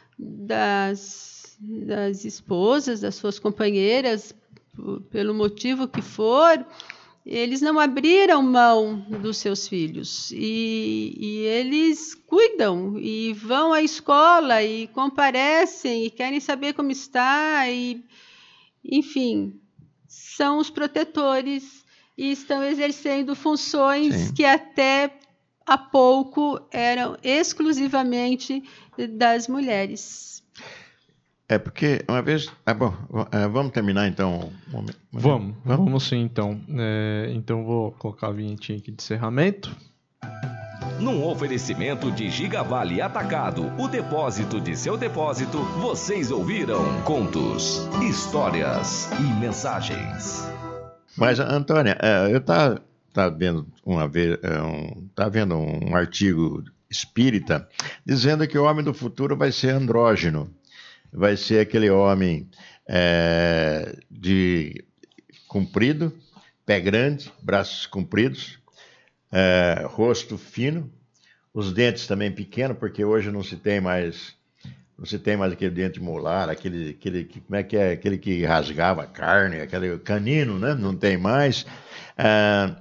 das, das esposas, das suas companheiras, pelo motivo que for, eles não abriram mão dos seus filhos e, e eles cuidam e vão à escola e comparecem e querem saber como está e, enfim, são os protetores e estão exercendo funções Sim. que até há pouco eram exclusivamente das mulheres. É porque uma vez... Ah, bom, vamos terminar então? Vamos, vamos, vamos sim então. É, então vou colocar a vinhetinha aqui de encerramento. Num oferecimento de Gigavale Atacado, o depósito de seu depósito, vocês ouviram contos, histórias e mensagens. Mas, Antônia, eu estava tá vendo uma vez, um, tá vendo um artigo espírita dizendo que o homem do futuro vai ser andrógeno, vai ser aquele homem é, de comprido, pé grande, braços compridos, é, rosto fino, os dentes também pequenos, porque hoje não se tem mais, não se tem mais aquele dente molar, aquele, aquele, como é que é, aquele que rasgava a carne, aquele canino, né? Não tem mais. Ah,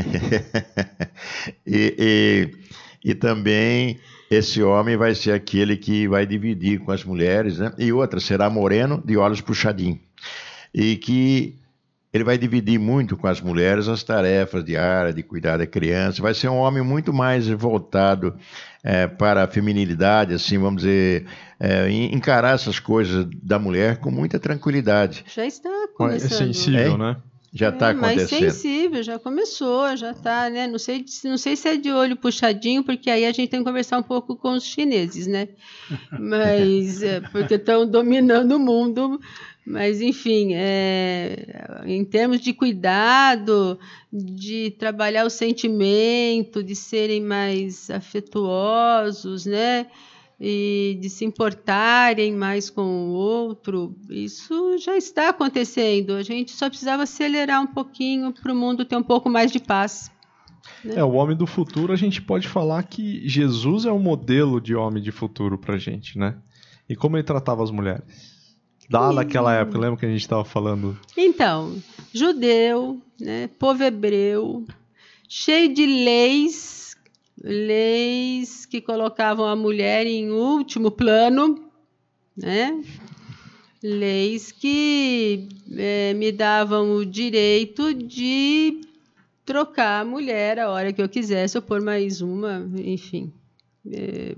e, e, e também esse homem vai ser aquele que vai dividir com as mulheres, né? E outra, será moreno, de olhos puxadinhos. E que ele vai dividir muito com as mulheres as tarefas diárias de cuidar da criança. Vai ser um homem muito mais voltado é, para a feminilidade, assim, vamos dizer, é, encarar essas coisas da mulher com muita tranquilidade. Já está começando. É sensível, é? né? Já está é, acontecendo. Mais sensível, já começou, já está, né? Não sei, não sei se é de olho puxadinho, porque aí a gente tem que conversar um pouco com os chineses, né? Mas, é, porque estão dominando o mundo. Mas, enfim, é, em termos de cuidado, de trabalhar o sentimento, de serem mais afetuosos, né? E de se importarem mais com o outro, isso já está acontecendo. A gente só precisava acelerar um pouquinho para o mundo ter um pouco mais de paz. Né? É, o homem do futuro, a gente pode falar que Jesus é um modelo de homem de futuro pra gente, né? E como ele tratava as mulheres? Lá naquela época, lembra que a gente estava falando? Então, judeu, né, povo hebreu, cheio de leis, leis que colocavam a mulher em último plano, né? Leis que é, me davam o direito de trocar a mulher a hora que eu quisesse, ou pôr mais uma, enfim. É,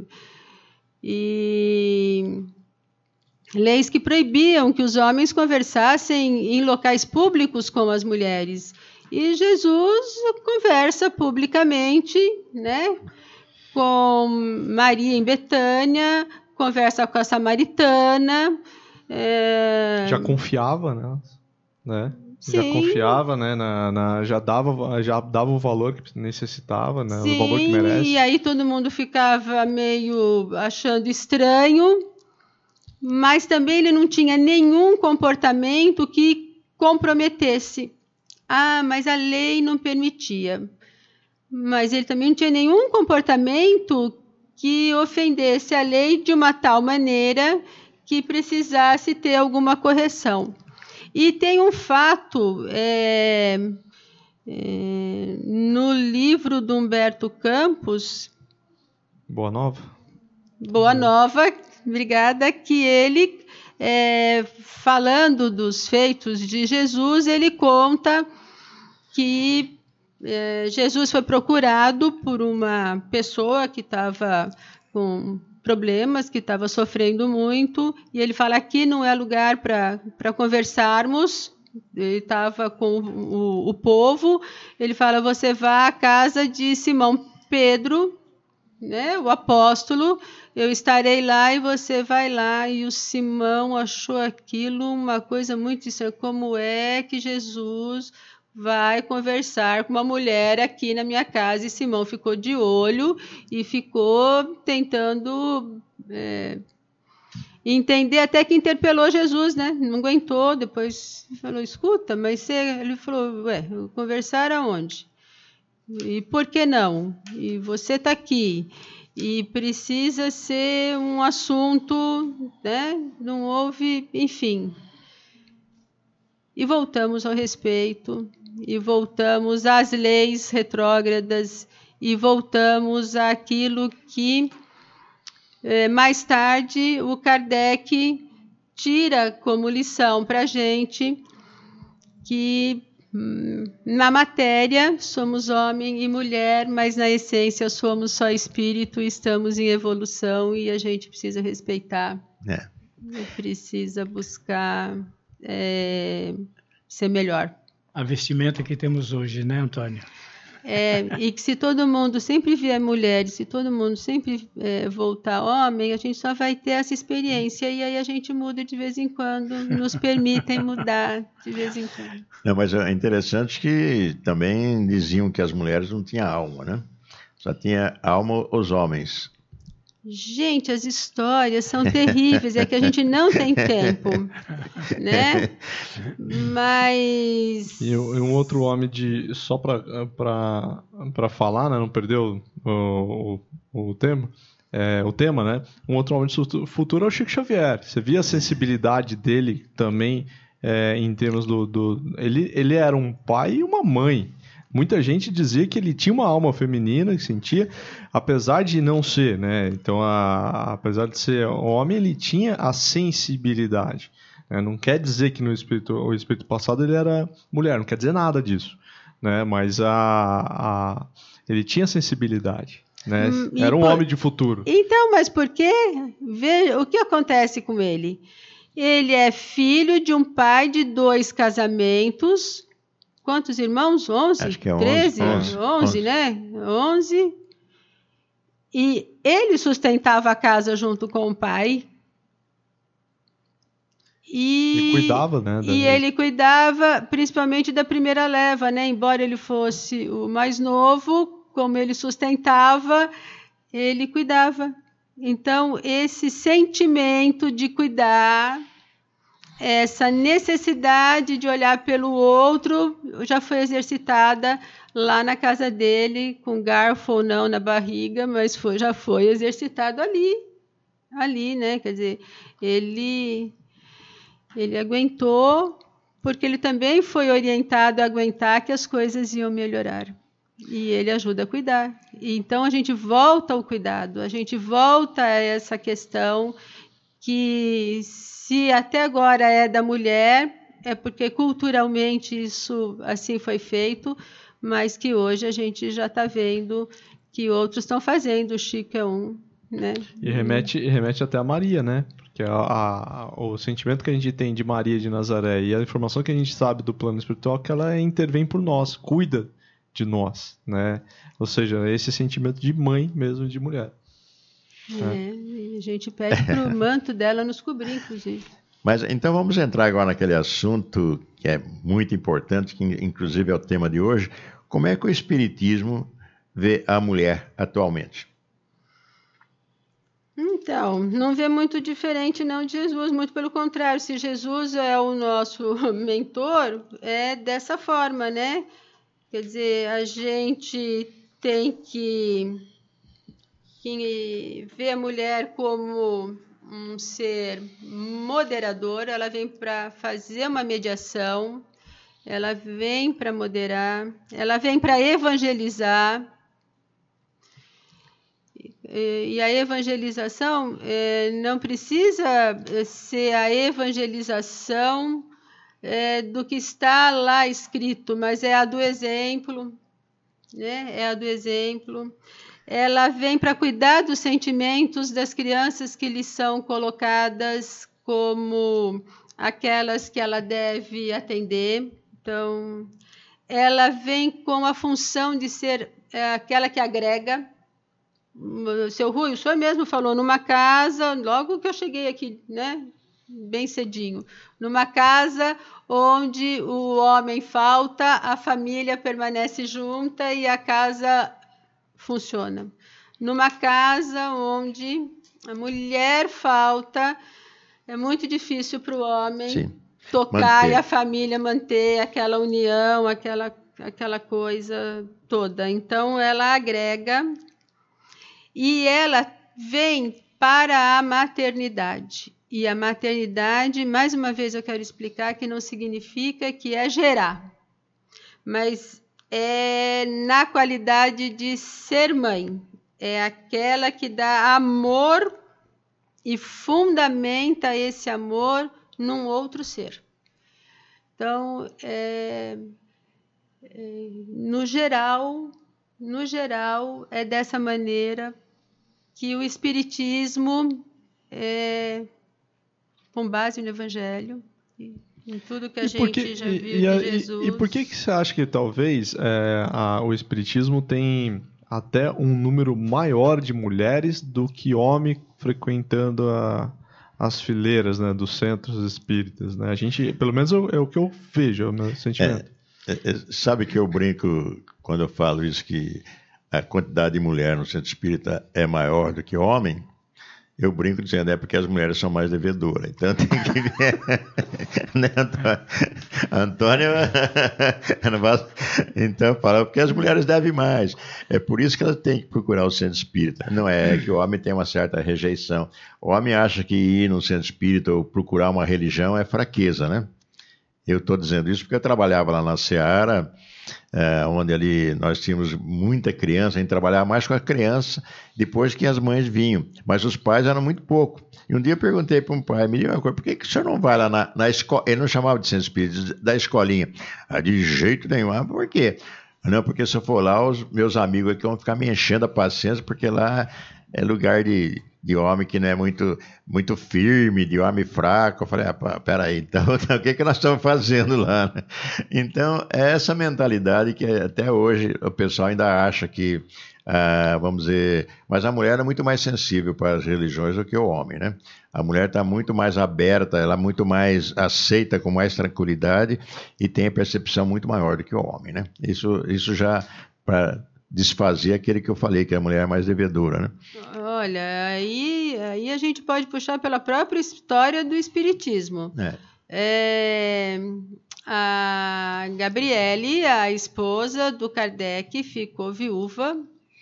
e... leis que proibiam que os homens conversassem em locais públicos com as mulheres. E Jesus conversa publicamente, né, com Maria em Betânia, conversa com a samaritana. É... Já confiava, né? né? Sim. Já confiava, né? Na, na, já, dava, já dava o valor que necessitava, né? Sim, o valor que merece. E aí todo mundo ficava meio achando estranho. Mas também ele não tinha nenhum comportamento que comprometesse. Ah, mas a lei não permitia. Mas ele também não tinha nenhum comportamento que ofendesse a lei de uma tal maneira que precisasse ter alguma correção. E tem um fato, é, é, no livro do Humberto Campos... Boa Nova? Boa Nova, obrigada, que ele, é, falando dos feitos de Jesus, ele conta que é, Jesus foi procurado por uma pessoa que estava com problemas, que estava sofrendo muito, e ele fala, aqui não é lugar para conversarmos. Ele estava com o, o povo, ele fala, você vá à casa de Simão Pedro, né, o apóstolo, eu estarei lá e você vai lá. E o Simão achou aquilo uma coisa muito estranha. Como é que Jesus vai conversar com uma mulher aqui na minha casa? E Simão ficou de olho e ficou tentando é, entender, até que interpelou Jesus, né? Não aguentou, depois falou, escuta, mas você... Ele falou, ué, conversar aonde? E por que não? E você está aqui. E precisa ser um assunto, né? Não houve, enfim. E voltamos ao respeito, e voltamos às leis retrógradas, e voltamos àquilo que, eh, mais tarde, o Kardec tira como lição para a gente, que na matéria somos homem e mulher, mas na essência somos só espírito, estamos em evolução e a gente precisa respeitar, É. precisa buscar é, ser melhor. A vestimenta que temos hoje, né, Antônio? É, e que se todo mundo sempre vier mulheres, se todo mundo sempre é, voltar homem, a gente só vai ter essa experiência e aí a gente muda de vez em quando, nos permitem mudar de vez em quando. Não, mas é interessante que também diziam que as mulheres não tinham alma, né? Só tinha alma os homens. Gente, as histórias são terríveis, é que a gente não tem tempo, né? Mas... E um outro homem de... Só para falar, né? Não perdeu o, o, o tema... É, o tema, né? Um outro homem do futuro é o Chico Xavier. Você via a sensibilidade dele também é, em termos do... do ele, ele era um pai e uma mãe. Muita gente dizia que ele tinha uma alma feminina, que sentia, apesar de não ser, né? Então, a, apesar de ser homem, ele tinha a sensibilidade. Né? Não quer dizer que no espírito, o espírito passado ele era mulher, não quer dizer nada disso. Né? Mas a, a, ele tinha sensibilidade. Né? Hum, era um por... homem de futuro. Então, mas por quê? Veja, o que acontece com ele? Ele é filho de um pai de dois casamentos. Quantos irmãos? onze? Acho que é onze. treze? onze, onze, né? onze. E ele sustentava a casa junto com o pai. E, e cuidava, né? E ele cuidava principalmente da primeira leva, né? Embora ele fosse o mais novo, como ele sustentava, ele cuidava. Então, esse sentimento de cuidar, essa necessidade de olhar pelo outro já foi exercitada lá na casa dele, com garfo ou não na barriga, mas foi, já foi exercitado ali, ali, né? Quer dizer, ele, ele aguentou, porque ele também foi orientado a aguentar que as coisas iam melhorar. E ele ajuda a cuidar. E então a gente volta ao cuidado, a gente volta a essa questão que... Se até agora é da mulher, é porque culturalmente isso assim foi feito, mas que hoje a gente já está vendo que outros estão fazendo, o Chico é um, né? E remete, remete até a Maria, né? Porque a, a, o sentimento que a gente tem de Maria de Nazaré e a informação que a gente sabe do plano espiritual é que ela intervém por nós, cuida de nós, né? Ou seja, esse sentimento de mãe mesmo, de mulher. É, e a gente pede para o manto dela nos cobrir, inclusive. Mas então vamos entrar agora naquele assunto que é muito importante, que inclusive é o tema de hoje. Como é que o Espiritismo vê a mulher atualmente? Então, não vê muito diferente não de Jesus, muito pelo contrário. Se Jesus é o nosso mentor, é dessa forma, né? Quer dizer, a gente tem que... que vê a mulher como um ser moderador, ela vem para fazer uma mediação, ela vem para moderar, ela vem para evangelizar. E a evangelização é, não precisa ser a evangelização é, do que está lá escrito, mas é a do exemplo, né? É a do exemplo. Ela vem para cuidar dos sentimentos das crianças que lhe são colocadas como aquelas que ela deve atender. Então, ela vem com a função de ser é, aquela que agrega. O seu Rui, o senhor mesmo falou, numa casa, logo que eu cheguei aqui, né, bem cedinho, numa casa onde o homem falta, a família permanece junta e a casa funciona. Numa casa onde a mulher falta, é muito difícil para o homem Sim. tocar manter. E a família manter aquela união, aquela, aquela coisa toda. Então, ela agrega e ela vem para a maternidade. E a maternidade, mais uma vez eu quero explicar que não significa que é gerar, mas é na qualidade de ser mãe. É aquela que dá amor e fundamenta esse amor num outro ser. Então, é, é, no geral, no geral, é dessa maneira que o Espiritismo, é, com base no Evangelho, em tudo que a E gente por que- já e- viu e, de a- Jesus. E, e por que, que você acha que talvez é, a- o Espiritismo tem até um número maior de mulheres do que homem frequentando a- as fileiras, né, dos centros espíritas? Né? A gente, pelo menos é o, é o que eu vejo, é o meu sentimento. É, é, sabe que eu brinco quando eu falo isso, que a quantidade de mulher no centro espírita é maior do que homem? Eu brinco dizendo, é porque as mulheres são mais devedoras. Então tem que ver. Né, Antônio? Antônio, eu não posso... Então fala, porque as mulheres devem mais. É por isso que elas têm que procurar o centro espírita. Não é que o homem tem uma certa rejeição. O homem acha que ir no centro espírita ou procurar uma religião é fraqueza, né? Eu estou dizendo isso porque eu trabalhava lá na Seara, é, onde ali nós tínhamos muita criança, a gente trabalhava mais com a criança depois que as mães vinham, mas os pais eram muito pouco. E um dia eu perguntei para um pai, me diga uma coisa, por que, que o senhor não vai lá na, na escola? Ele não chamava de centro espírita, da escolinha. Ah, de jeito nenhum. Ah, por quê? Não, porque se eu for lá, os meus amigos aqui vão ficar me enchendo a paciência, porque lá é lugar de, de homem que não é muito, muito firme, de homem fraco. Eu falei, ah, pá, peraí, então, então o que, que nós estamos fazendo lá? Então, é essa mentalidade que até hoje o pessoal ainda acha que, ah, vamos dizer, mas a mulher é muito mais sensível para as religiões do que o homem, né? A mulher está muito mais aberta, ela é muito mais aceita com mais tranquilidade e tem a percepção muito maior do que o homem, né? Isso, isso já para desfazer aquele que eu falei, que a mulher é mais devedora, né? Olha, aí, aí a gente pode puxar pela própria história do Espiritismo. É. É, a Gabriele, a esposa do Kardec, ficou viúva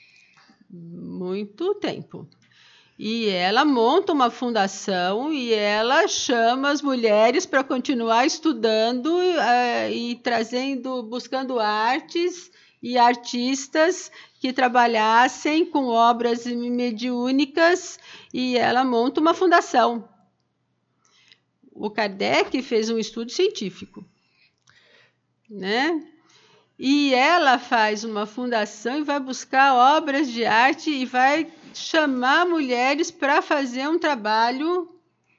muito tempo. E ela monta uma fundação e ela chama as mulheres para continuar estudando uh, e trazendo, buscando artes e artistas que trabalhassem com obras mediúnicas, e ela monta uma fundação. O Kardec fez um estudo científico, né? E ela faz uma fundação e vai buscar obras de arte e vai chamar mulheres para fazer um trabalho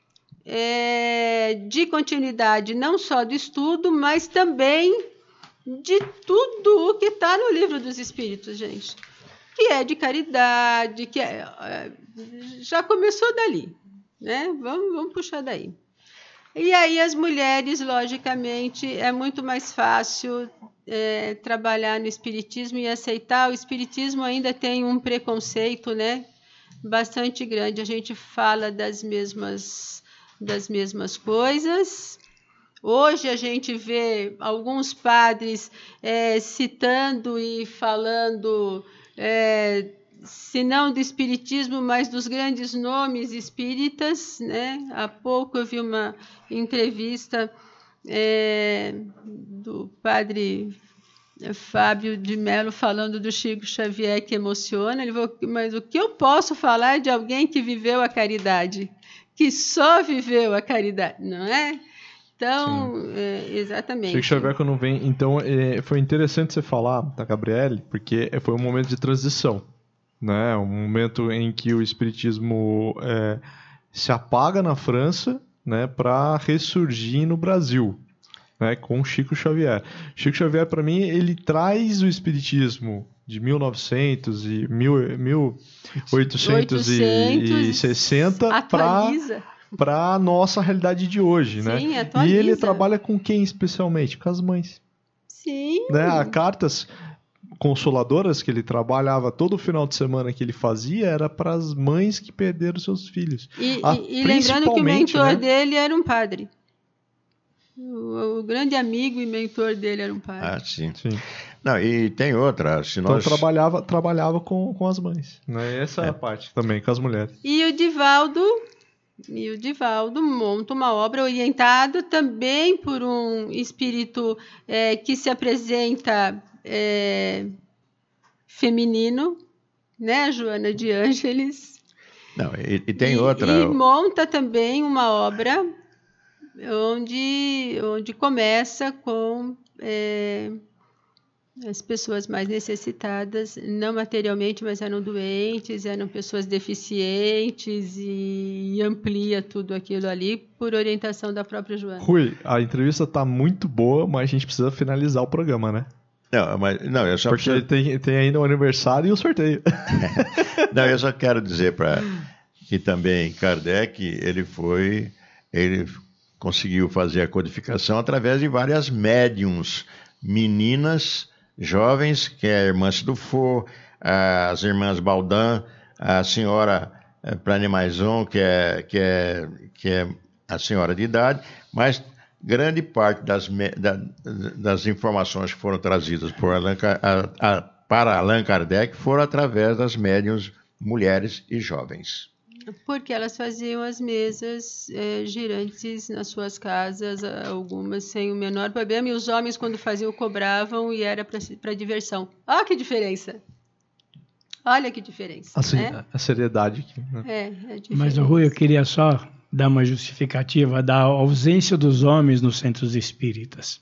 é, de continuidade, não só do estudo, mas também de tudo o que está no Livro dos Espíritos, gente. Que é de caridade, que é, é, já começou dali, né? Vamos, vamos puxar daí. E aí as mulheres, logicamente, é muito mais fácil é, trabalhar no Espiritismo e aceitar. O Espiritismo ainda tem um preconceito, né, bastante grande. A gente fala das mesmas, das mesmas coisas. Hoje a gente vê alguns padres é, citando e falando, é, se não do Espiritismo, mas dos grandes nomes espíritas, né? Há pouco eu vi uma entrevista é, do padre Fábio de Mello falando do Chico Xavier, que emociona. Ele falou, mas o que eu posso falar de alguém que viveu a caridade? Que só viveu a caridade, não é? Então, é, exatamente. Chico Xavier, quando vem... Então, é, foi interessante você falar da Gabriele, porque foi um momento de transição, né? Um momento em que o Espiritismo é, se apaga na França, né, para ressurgir no Brasil, né, com Chico Xavier. Chico Xavier, para mim, ele traz o Espiritismo de mil e novecentos e mil oitocentos e sessenta para para a nossa realidade de hoje, Sim, né? atualiza. E ele trabalha com quem especialmente? Com as mães. Sim. Né? Há cartas consoladoras que ele trabalhava todo final de semana que ele fazia era para as mães que perderam seus filhos. E, ah, e, e lembrando que o mentor, né, dele era um padre. O, o grande amigo e mentor dele era um padre. Ah, sim. Sim. Não, e tem outra. Se nós... Então trabalhava, trabalhava com, com as mães. Né? Essa é a parte também, com as mulheres. E o Divaldo... E o Divaldo monta uma obra orientada também por um espírito é, que se apresenta é, feminino, né, Joana de Ângeles? Não, e, e tem e, outra. E monta também uma obra onde, onde começa com é, as pessoas mais necessitadas, não materialmente, mas eram doentes, eram pessoas deficientes, e amplia tudo aquilo ali por orientação da própria Joana. Rui, a entrevista está muito boa, mas a gente precisa finalizar o programa, né? Não, mas, não eu só Porque preciso... tem, tem ainda o aniversário e o sorteio. Não, eu só quero dizer para que também Kardec, ele foi, ele conseguiu fazer a codificação através de várias médiums, meninas, jovens, que é a irmã Sidufo, as irmãs Baldan, a senhora Planemaison, que é, que, é, que é a senhora de idade, mas grande parte das, da, das informações que foram trazidas por Allan, a, a, para Allan Kardec foram através das médiuns mulheres e jovens. Porque elas faziam as mesas é, girantes nas suas casas, algumas sem o menor problema, e os homens, quando faziam, cobravam e era para diversão. Olha que diferença! Olha que diferença. Assim, né? A seriedade aqui. Né? É, é Mas, Rui, eu queria só dar uma justificativa da ausência dos homens nos centros espíritas.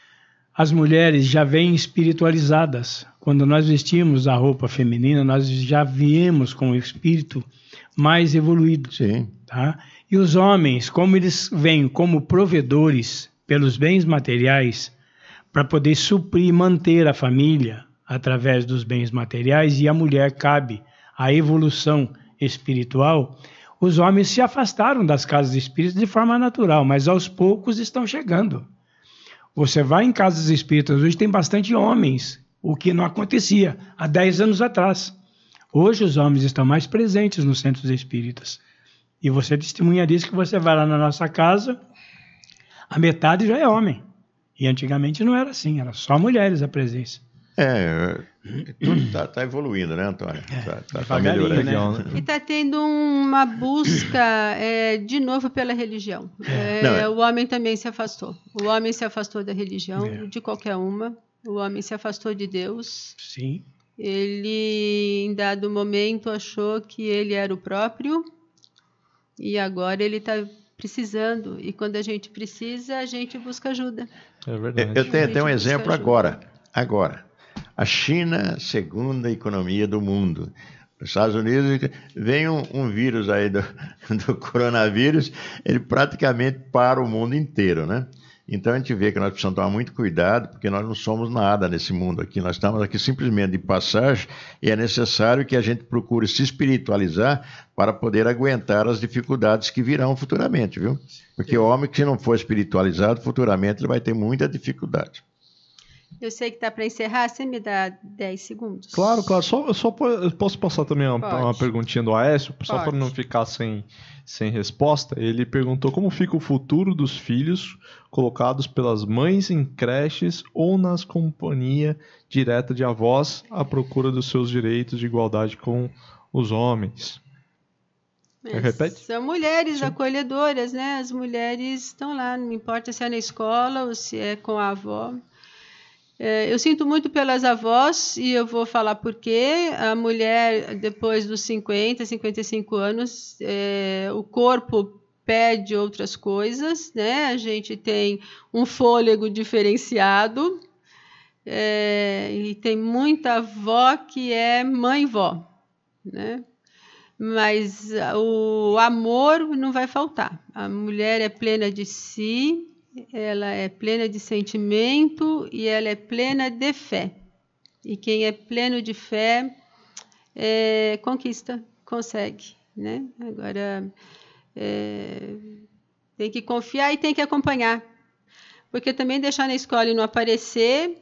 As mulheres já vêm espiritualizadas. Quando nós vestimos a roupa feminina, nós já viemos com o espírito mais evoluído. Sim. Tá? E os homens, como eles vêm como provedores pelos bens materiais, para poder suprir e manter a família através dos bens materiais, e a mulher cabe a evolução espiritual, os homens se afastaram das casas espíritas de forma natural, mas aos poucos estão chegando. Você vai em casas espíritas, hoje tem bastante homens, o que não acontecia há dez anos atrás. Hoje os homens estão mais presentes nos centros espíritas. E você testemunha disso, que você vai lá na nossa casa, a metade já é homem. E antigamente não era assim, era só mulheres a presença. É, tudo está tá evoluindo, né, Antônio? Está tá, tá melhorando. Né? E está tendo uma busca, é, de novo, pela religião. É, Não, é. O homem também se afastou. O homem se afastou da religião, É. de qualquer uma. O homem se afastou de Deus. Sim. Ele, em dado momento, achou que ele era o próprio, e agora ele está precisando. E quando a gente precisa, a gente busca ajuda. É verdade. Eu tenho até um busca exemplo ajuda. agora. Agora, a China, segunda economia do mundo. Nos Estados Unidos vem um, um vírus aí do, do coronavírus, ele praticamente para o mundo inteiro, né? Então a gente vê que nós precisamos tomar muito cuidado, porque nós não somos nada nesse mundo aqui, nós estamos aqui simplesmente de passagem, e é necessário que a gente procure se espiritualizar para poder aguentar as dificuldades que virão futuramente, viu? Porque o homem que se não for espiritualizado, futuramente ele vai ter muita dificuldade. Eu sei que está para encerrar, você me dá dez segundos? Claro, claro. Só, só po- posso passar também uma, Pode. uma perguntinha do Aécio, só Pode. para não ficar sem, sem resposta. Ele perguntou como fica o futuro dos filhos colocados pelas mães em creches ou nas companhias direta de avós à procura dos seus direitos de igualdade com os homens. É, Repete? São mulheres Sim. acolhedoras, né? As mulheres estão lá, não importa se é na escola ou se é com a avó. É, eu sinto muito pelas avós, e eu vou falar por quê. A mulher, depois dos cinquenta, cinquenta e cinco anos, é, o corpo pede outras coisas, né? A gente tem um fôlego diferenciado, é, e tem muita avó que é mãe-vó, né? Mas o amor não vai faltar. A mulher é plena de si, ela é plena de sentimento e ela é plena de fé. E quem é pleno de fé é, conquista, consegue, né? Agora, é, tem que confiar e tem que acompanhar. Porque também deixar na escola e não aparecer,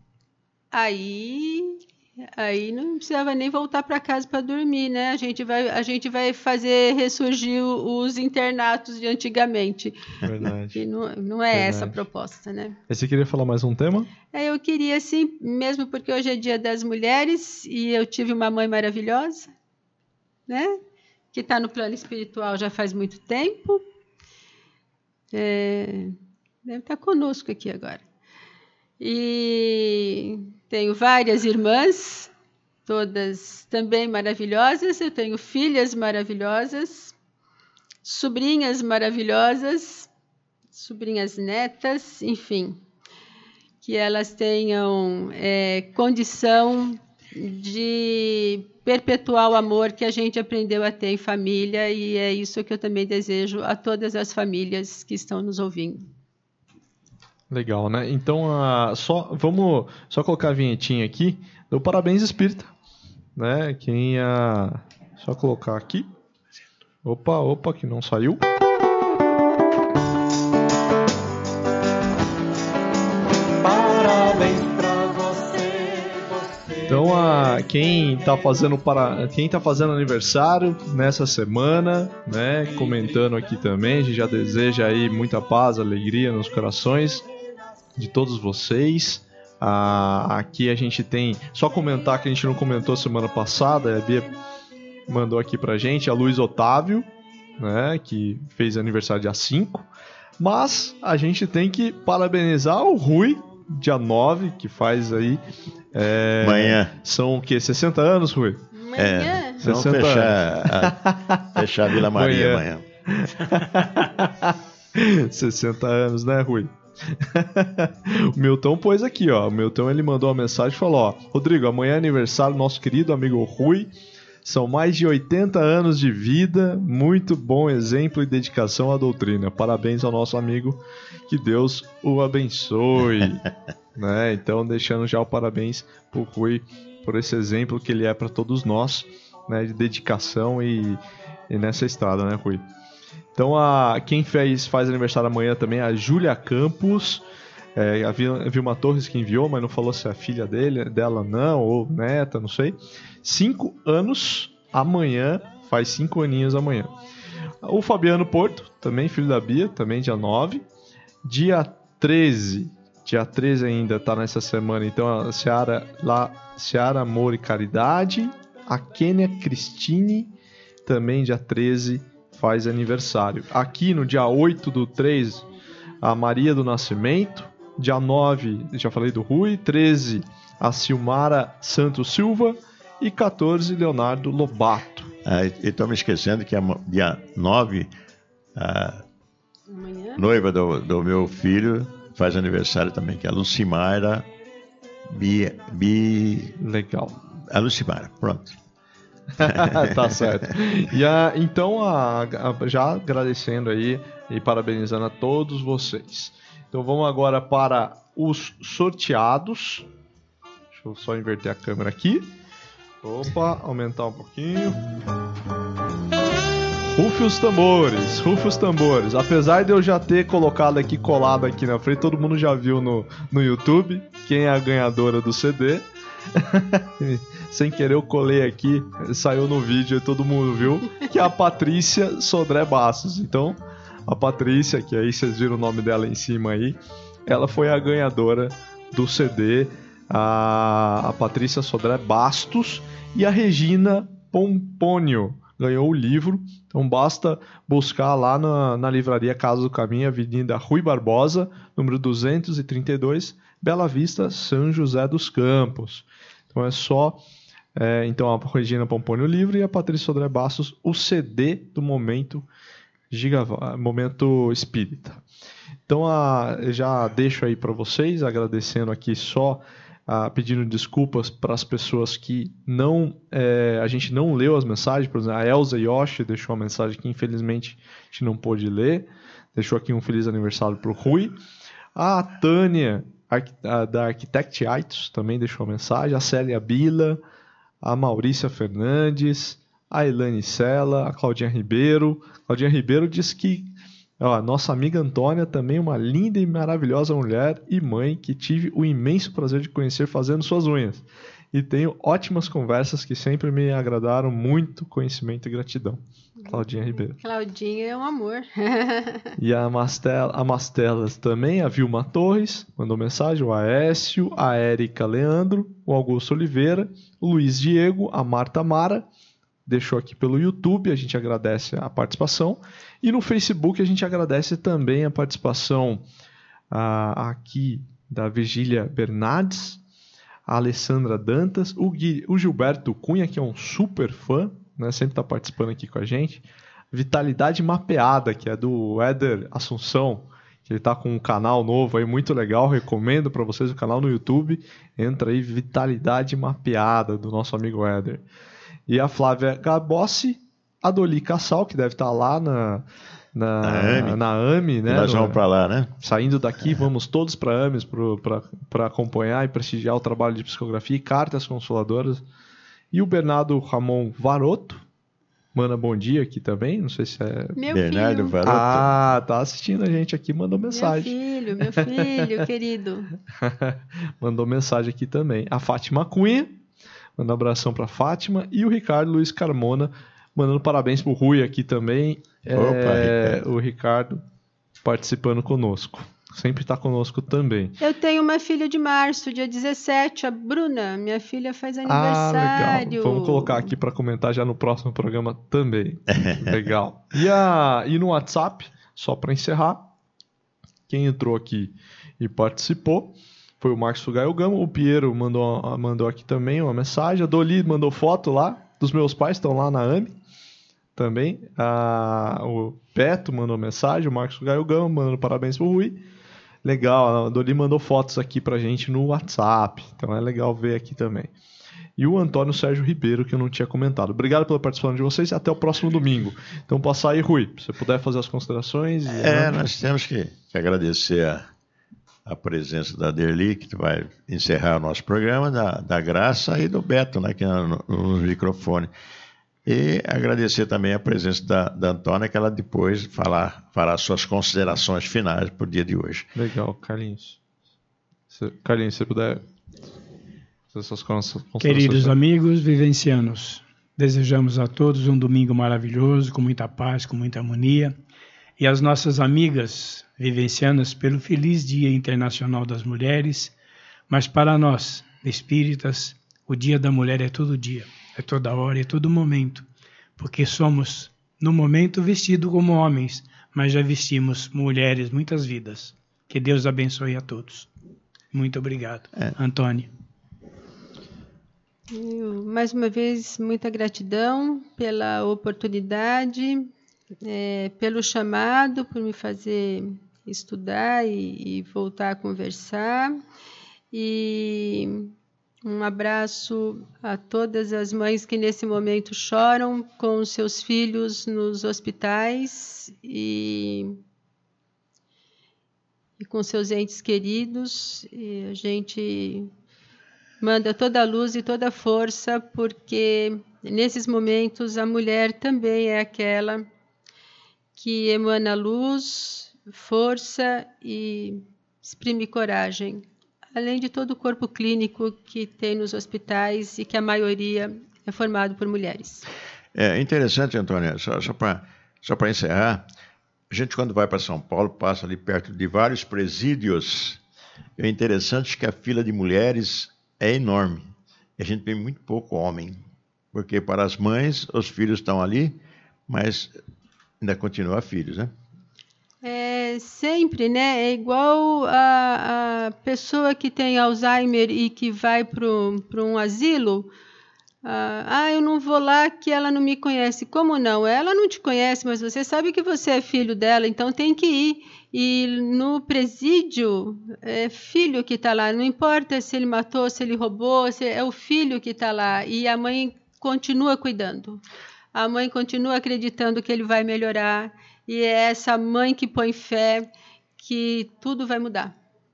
aí... Aí não precisava nem voltar para casa para dormir, né? A gente vai, a gente vai fazer ressurgir os internatos de antigamente. Verdade. E não, não é Verdade. essa a proposta, né? E você queria falar mais um tema? É, eu queria, sim, mesmo porque hoje é Dia das Mulheres e eu tive uma mãe maravilhosa, né? Que está no plano espiritual já faz muito tempo. É, deve estar conosco aqui agora. E tenho várias irmãs, todas também maravilhosas. Eu tenho filhas maravilhosas, sobrinhas maravilhosas, sobrinhas netas, enfim, que elas tenham é, condição de perpetuar o amor que a gente aprendeu a ter em família, e é isso que eu também desejo a todas as famílias que estão nos ouvindo. Legal, né? Então, uh, só, vamos só colocar a vinhetinha aqui do Parabéns Espírita, né? Quem uh, só colocar aqui. Opa, opa, que não saiu. Parabéns pra você, você. Então, a quem está fazendo para quem tá fazendo aniversário nessa semana, né, comentando aqui também, a gente já deseja aí muita paz, alegria nos corações de todos vocês. Ah, aqui a gente tem, só comentar que a gente não comentou semana passada, a Bia mandou aqui pra gente, a Luiz Otávio, né, que fez aniversário dia cinco, mas a gente tem que parabenizar o Rui, dia nove, que faz aí é, Manhã. São o quê? sessenta anos, Rui? Amanhã? É, vamos sessenta fechar a, fechar a Vila Maria amanhã. sessenta anos, né, Rui? O Milton pôs aqui, ó. O Milton, ele mandou uma mensagem e falou, ó: Rodrigo, amanhã é aniversário do nosso querido amigo Rui. São mais de oitenta anos de vida, muito bom exemplo e dedicação à doutrina. Parabéns ao nosso amigo, que Deus o abençoe. Né? Então, deixando já o parabéns pro Rui por esse exemplo que ele é para todos nós, né, de dedicação e, e nessa estrada, né, Rui? Então, a, quem fez, faz aniversário amanhã também é a Júlia Campos. É, a Vilma Torres que enviou, mas não falou se é a filha dele, dela não, ou neta, não sei. Cinco anos amanhã, faz cinco aninhos amanhã. O Fabiano Porto, também filho da Bia, também dia nove. Dia treze, dia treze ainda tá nessa semana, então a Seara, lá, Seara Amor e Caridade. A Kênia Cristine, também dia treze, faz aniversário. Aqui no dia oito do três, a Maria do Nascimento. Dia nove, já falei do Rui. treze, a Silmara Santos Silva. E quatorze, Leonardo Lobato. Ah, e estou me esquecendo que dia nove, a Amanhã? noiva do, do meu filho faz aniversário também, que é a Lucimara Bi... Bi... Legal. A Lucimara, pronto. Tá certo. E a, então, a, a, já agradecendo aí e parabenizando a todos vocês. Então vamos agora para os sorteados. Deixa eu só inverter a câmera aqui. Opa, aumentar um pouquinho. Rufe os tambores, rufe os tambores. Apesar de eu já ter colocado aqui, colado aqui na frente, todo mundo já viu no, no YouTube quem é a ganhadora do C D. Sem querer eu colei aqui, saiu no vídeo e todo mundo viu, que é a Patrícia Sodré Bastos. Então, a Patrícia, que aí vocês viram o nome dela em cima aí, ela foi a ganhadora do C D, a, a Patrícia Sodré Bastos, e a Regina Pompônio ganhou o livro. Então basta buscar lá na, na livraria Casa do Caminho, Avenida Rui Barbosa, número duzentos e trinta e dois, Bela Vista, São José dos Campos. Então é só... É, então a Regina Pompônio o livro e a Patrícia Sodré Bastos o C D do Momento Giga, Momento Espírita. Então a, já deixo aí para vocês, agradecendo aqui só, a, pedindo desculpas para as pessoas que não é, a gente não leu as mensagens. Por exemplo, a Elza Yoshi deixou uma mensagem que infelizmente a gente não pôde ler, deixou aqui um feliz aniversário para o Rui. A Tânia a, da Architect Aitos também deixou uma mensagem, a Célia Bila, a Maurícia Fernandes, a Elane Sela, a Claudinha Ribeiro. Claudinha Ribeiro diz que ó, a nossa amiga Antônia também uma linda e maravilhosa mulher e mãe que tive o imenso prazer de conhecer fazendo suas unhas. E tenho ótimas conversas que sempre me agradaram muito, conhecimento e gratidão. Claudinha Ribeiro. Claudinha é um amor. E a, Mastel, a Mastelas também, a Vilma Torres, mandou mensagem, o Aécio, a Érica Leandro, o Augusto Oliveira, o Luiz Diego, a Marta Mara, deixou aqui pelo YouTube, a gente agradece a participação. E no Facebook a gente agradece também a participação a, aqui da Virgília Bernardes, a Alessandra Dantas, o, Gui, o Gilberto Cunha, que é um super fã, né, sempre está participando aqui com a gente. Vitalidade Mapeada, que é do Éder Assunção, que ele está com um canal novo aí muito legal, recomendo para vocês o canal no YouTube. Entra aí, Vitalidade Mapeada, do nosso amigo Éder. E a Flávia Gabossi, a Doli Cassal, que deve estar lá na, na, na AME, na AME, né? Nós vamos para lá, né? Saindo daqui, vamos todos para a AMES para acompanhar e prestigiar o trabalho de psicografia e cartas consoladoras. E o Bernardo Ramon Varoto, manda bom dia aqui também, não sei se é... Meu Bernardo filho. Varoto. Ah, tá assistindo a gente aqui, mandou mensagem. Meu filho, meu filho, querido. Mandou mensagem aqui também. A Fátima Cunha, manda um abração para Fátima. E o Ricardo Luiz Carmona, mandando parabéns pro Rui aqui também. Opa, é, Ricardo. O Ricardo participando conosco. Sempre está conosco também. Eu tenho uma filha de março, dia dezessete, a Bruna. Minha filha faz Ah, aniversário. legal. Vamos colocar aqui para comentar já no próximo programa também. Legal. E, a, e no WhatsApp, só para encerrar, quem entrou aqui e participou foi o Marcos Fugaio Gama. O Piero mandou, mandou aqui também uma mensagem. A Doli mandou foto lá dos meus pais, estão lá na AME também. A, o Beto mandou mensagem, o Marcos Fugaio Gama mandando parabéns pro Rui. Legal, a Doli mandou fotos aqui pra gente no WhatsApp, então é legal ver aqui também. E o Antônio Sérgio Ribeiro, que eu não tinha comentado. Obrigado pela participação de vocês e até o próximo domingo. Então, passar aí, Rui, se você puder fazer as considerações. E, é, né? nós temos que, que agradecer a, a presença da Derli, que vai encerrar o nosso programa, da, da Graça e do Beto, né, que é no, no microfone. E agradecer também a presença da, da Antônia, que ela depois falar, fará suas considerações finais para o dia de hoje. Legal, Carlinhos. Se, Carlinhos, se você puder fazer suas considerações. Queridos amigos vivencianos, desejamos a todos um domingo maravilhoso, com muita paz, com muita harmonia. E às nossas amigas vivencianas, pelo feliz Dia Internacional das Mulheres. Mas para nós, espíritas, o Dia da Mulher é todo dia. É toda hora, é todo momento, porque somos, no momento, vestidos como homens, mas já vestimos mulheres, muitas vidas. Que Deus abençoe a todos. Muito obrigado. É. Antônio. Eu, mais uma vez, muita gratidão pela oportunidade, é, pelo chamado, por me fazer estudar e, e voltar a conversar. E... um abraço a todas as mães que nesse momento choram com os seus filhos nos hospitais e, e com seus entes queridos. E a gente manda toda a luz e toda a força, porque nesses momentos a mulher também é aquela que emana luz, força e exprime coragem. Além de todo o corpo clínico que tem nos hospitais e que a maioria é formado por mulheres. É interessante, Antônia, só, só para só para encerrar, a gente quando vai para São Paulo passa ali perto de vários presídios. É interessante que a fila de mulheres é enorme. E a gente vê muito pouco homem, porque para as mães os filhos estão ali, mas ainda continua filhos, né? É, sempre, né? É igual a, a pessoa que tem Alzheimer e que vai para um asilo. Ah, ah, eu não vou lá que ela não me conhece. Como não? Ela não te conhece, mas você sabe que você é filho dela, então tem que ir. E no presídio, é filho que está lá. Não importa se ele matou, se ele roubou, se é o filho que está lá. E a mãe continua cuidando. A mãe continua acreditando que ele vai melhorar. E é essa mãe que põe fé que tudo vai mudar.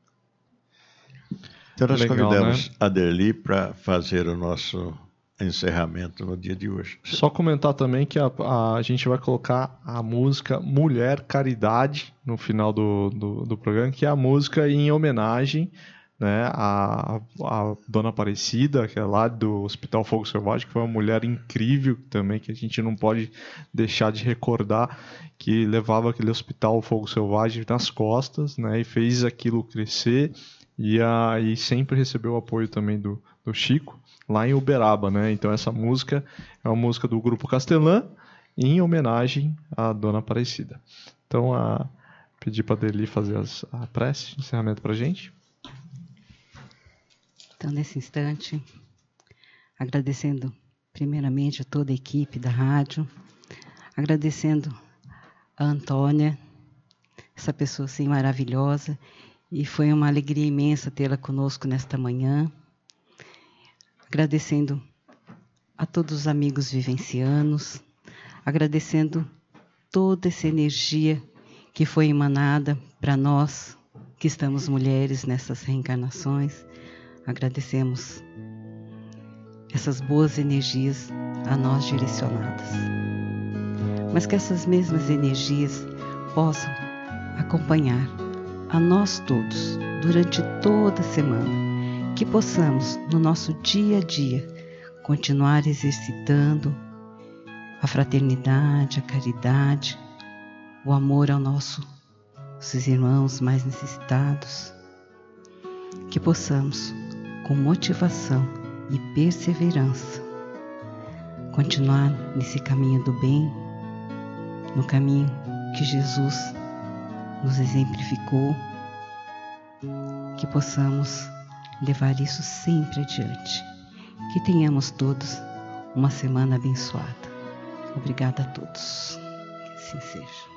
Então nós Legal, convidamos né? a Derli para fazer o nosso encerramento no dia de hoje. Só comentar também que a, a, a gente vai colocar a música Mulher Caridade no final do, do, do programa, que é a música em homenagem, né, a, a Dona Aparecida, que é lá do Hospital Fogo Selvagem, que foi uma mulher incrível também, que a gente não pode deixar de recordar, que levava aquele Hospital Fogo Selvagem nas costas, né, e fez aquilo crescer, e, a, e sempre recebeu o apoio também do, do Chico, lá em Uberaba, né? Então essa música é uma música do Grupo Castelã, em homenagem à Dona Aparecida. Então, a, pedir para a Derli fazer as, a prece de encerramento para a gente. Então, nesse instante, agradecendo primeiramente a toda a equipe da rádio, agradecendo a Antônia, essa pessoa assim maravilhosa, e foi uma alegria imensa tê-la conosco nesta manhã. Agradecendo a todos os amigos vivencianos, agradecendo toda essa energia que foi emanada para nós, que estamos mulheres nessas reencarnações. Agradecemos essas boas energias a nós direcionadas. Mas que essas mesmas energias possam acompanhar a nós todos durante toda a semana. Que possamos, no nosso dia a dia, continuar exercitando a fraternidade, a caridade, o amor aos nossos irmãos mais necessitados. Que possamos, com motivação e perseverança, continuar nesse caminho do bem, no caminho que Jesus nos exemplificou, que possamos levar isso sempre adiante. Que tenhamos todos uma semana abençoada. Obrigada a todos. Que assim seja.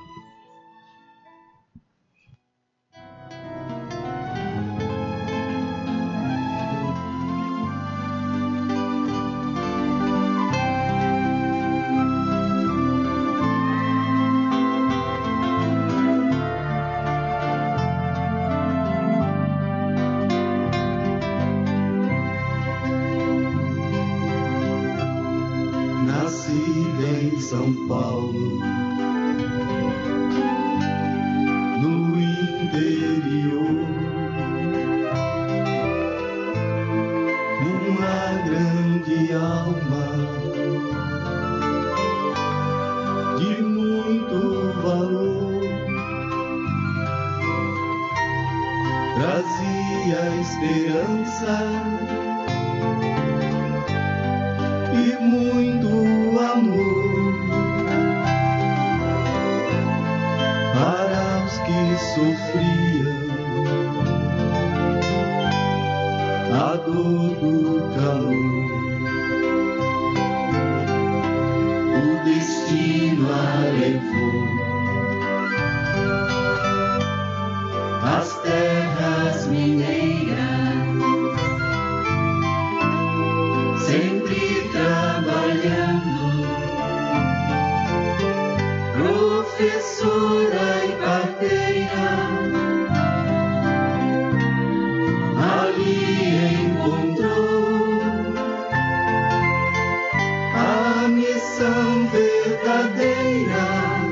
São Paulo, no interior, uma grande alma de muito valor, trazia esperança e muito amor para os que sofriam a dor do calor. O destino a levou às terras mineiras, sempre trabalhando, professora e parteira, ali encontrou a missão verdadeira,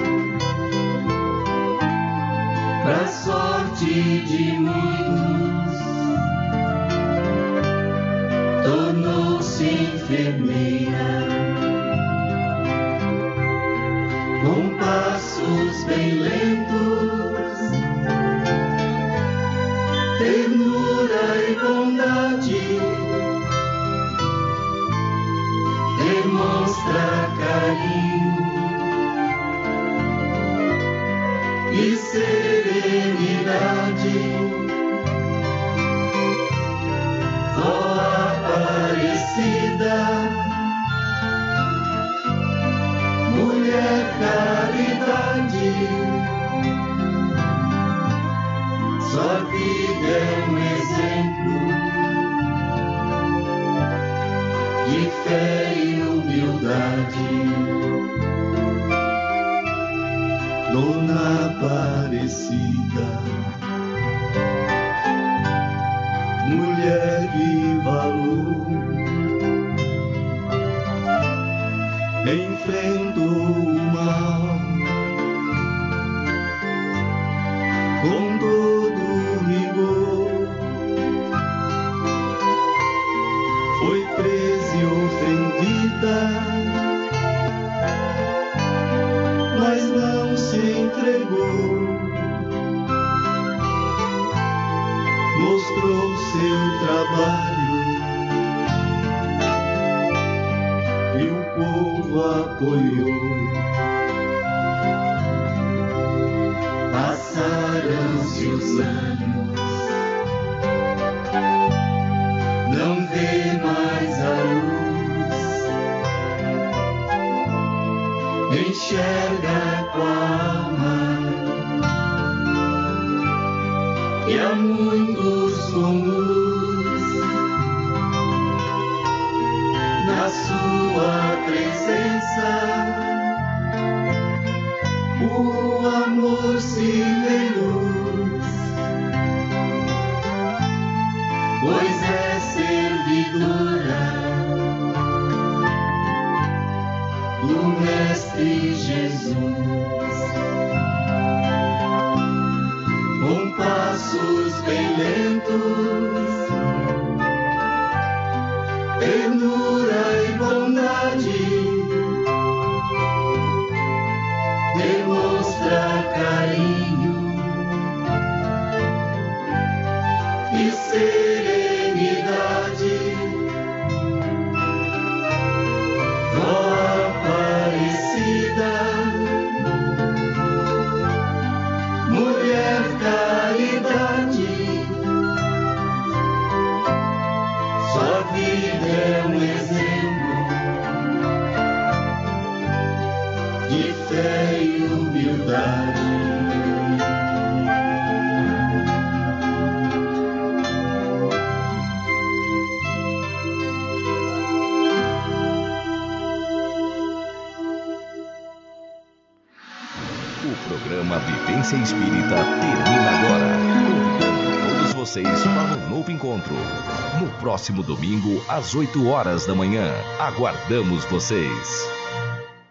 pra sorte de muitos, tornou-se enfermeira, com passos bem lentos, ternura e bondade, demonstra carinho e serenidade. Ó Aparecida, mulher caridade, sua vida é um exemplo de fé e humildade. Dona Aparecida, mulher de valor, enfrentou o mal com todo rigor, foi presa e ofendida, mas não se entregou, mostrou seu trabalho e o povo apoiou. Passaram-se os anos, não vê mais a luz, enxerga com a alma no amor se vê luz, pois é servidora do Mestre Jesus. Com passos bem lentos, ternura e bondade, demonstra carinho e serenidade. Vó Aparecida, mulher caridade, sua vida é um exemplo de fé e humildade. O programa Vivência Espírita termina agora. Convidando todos vocês para um novo encontro. No próximo domingo, às oito horas da manhã. Aguardamos vocês.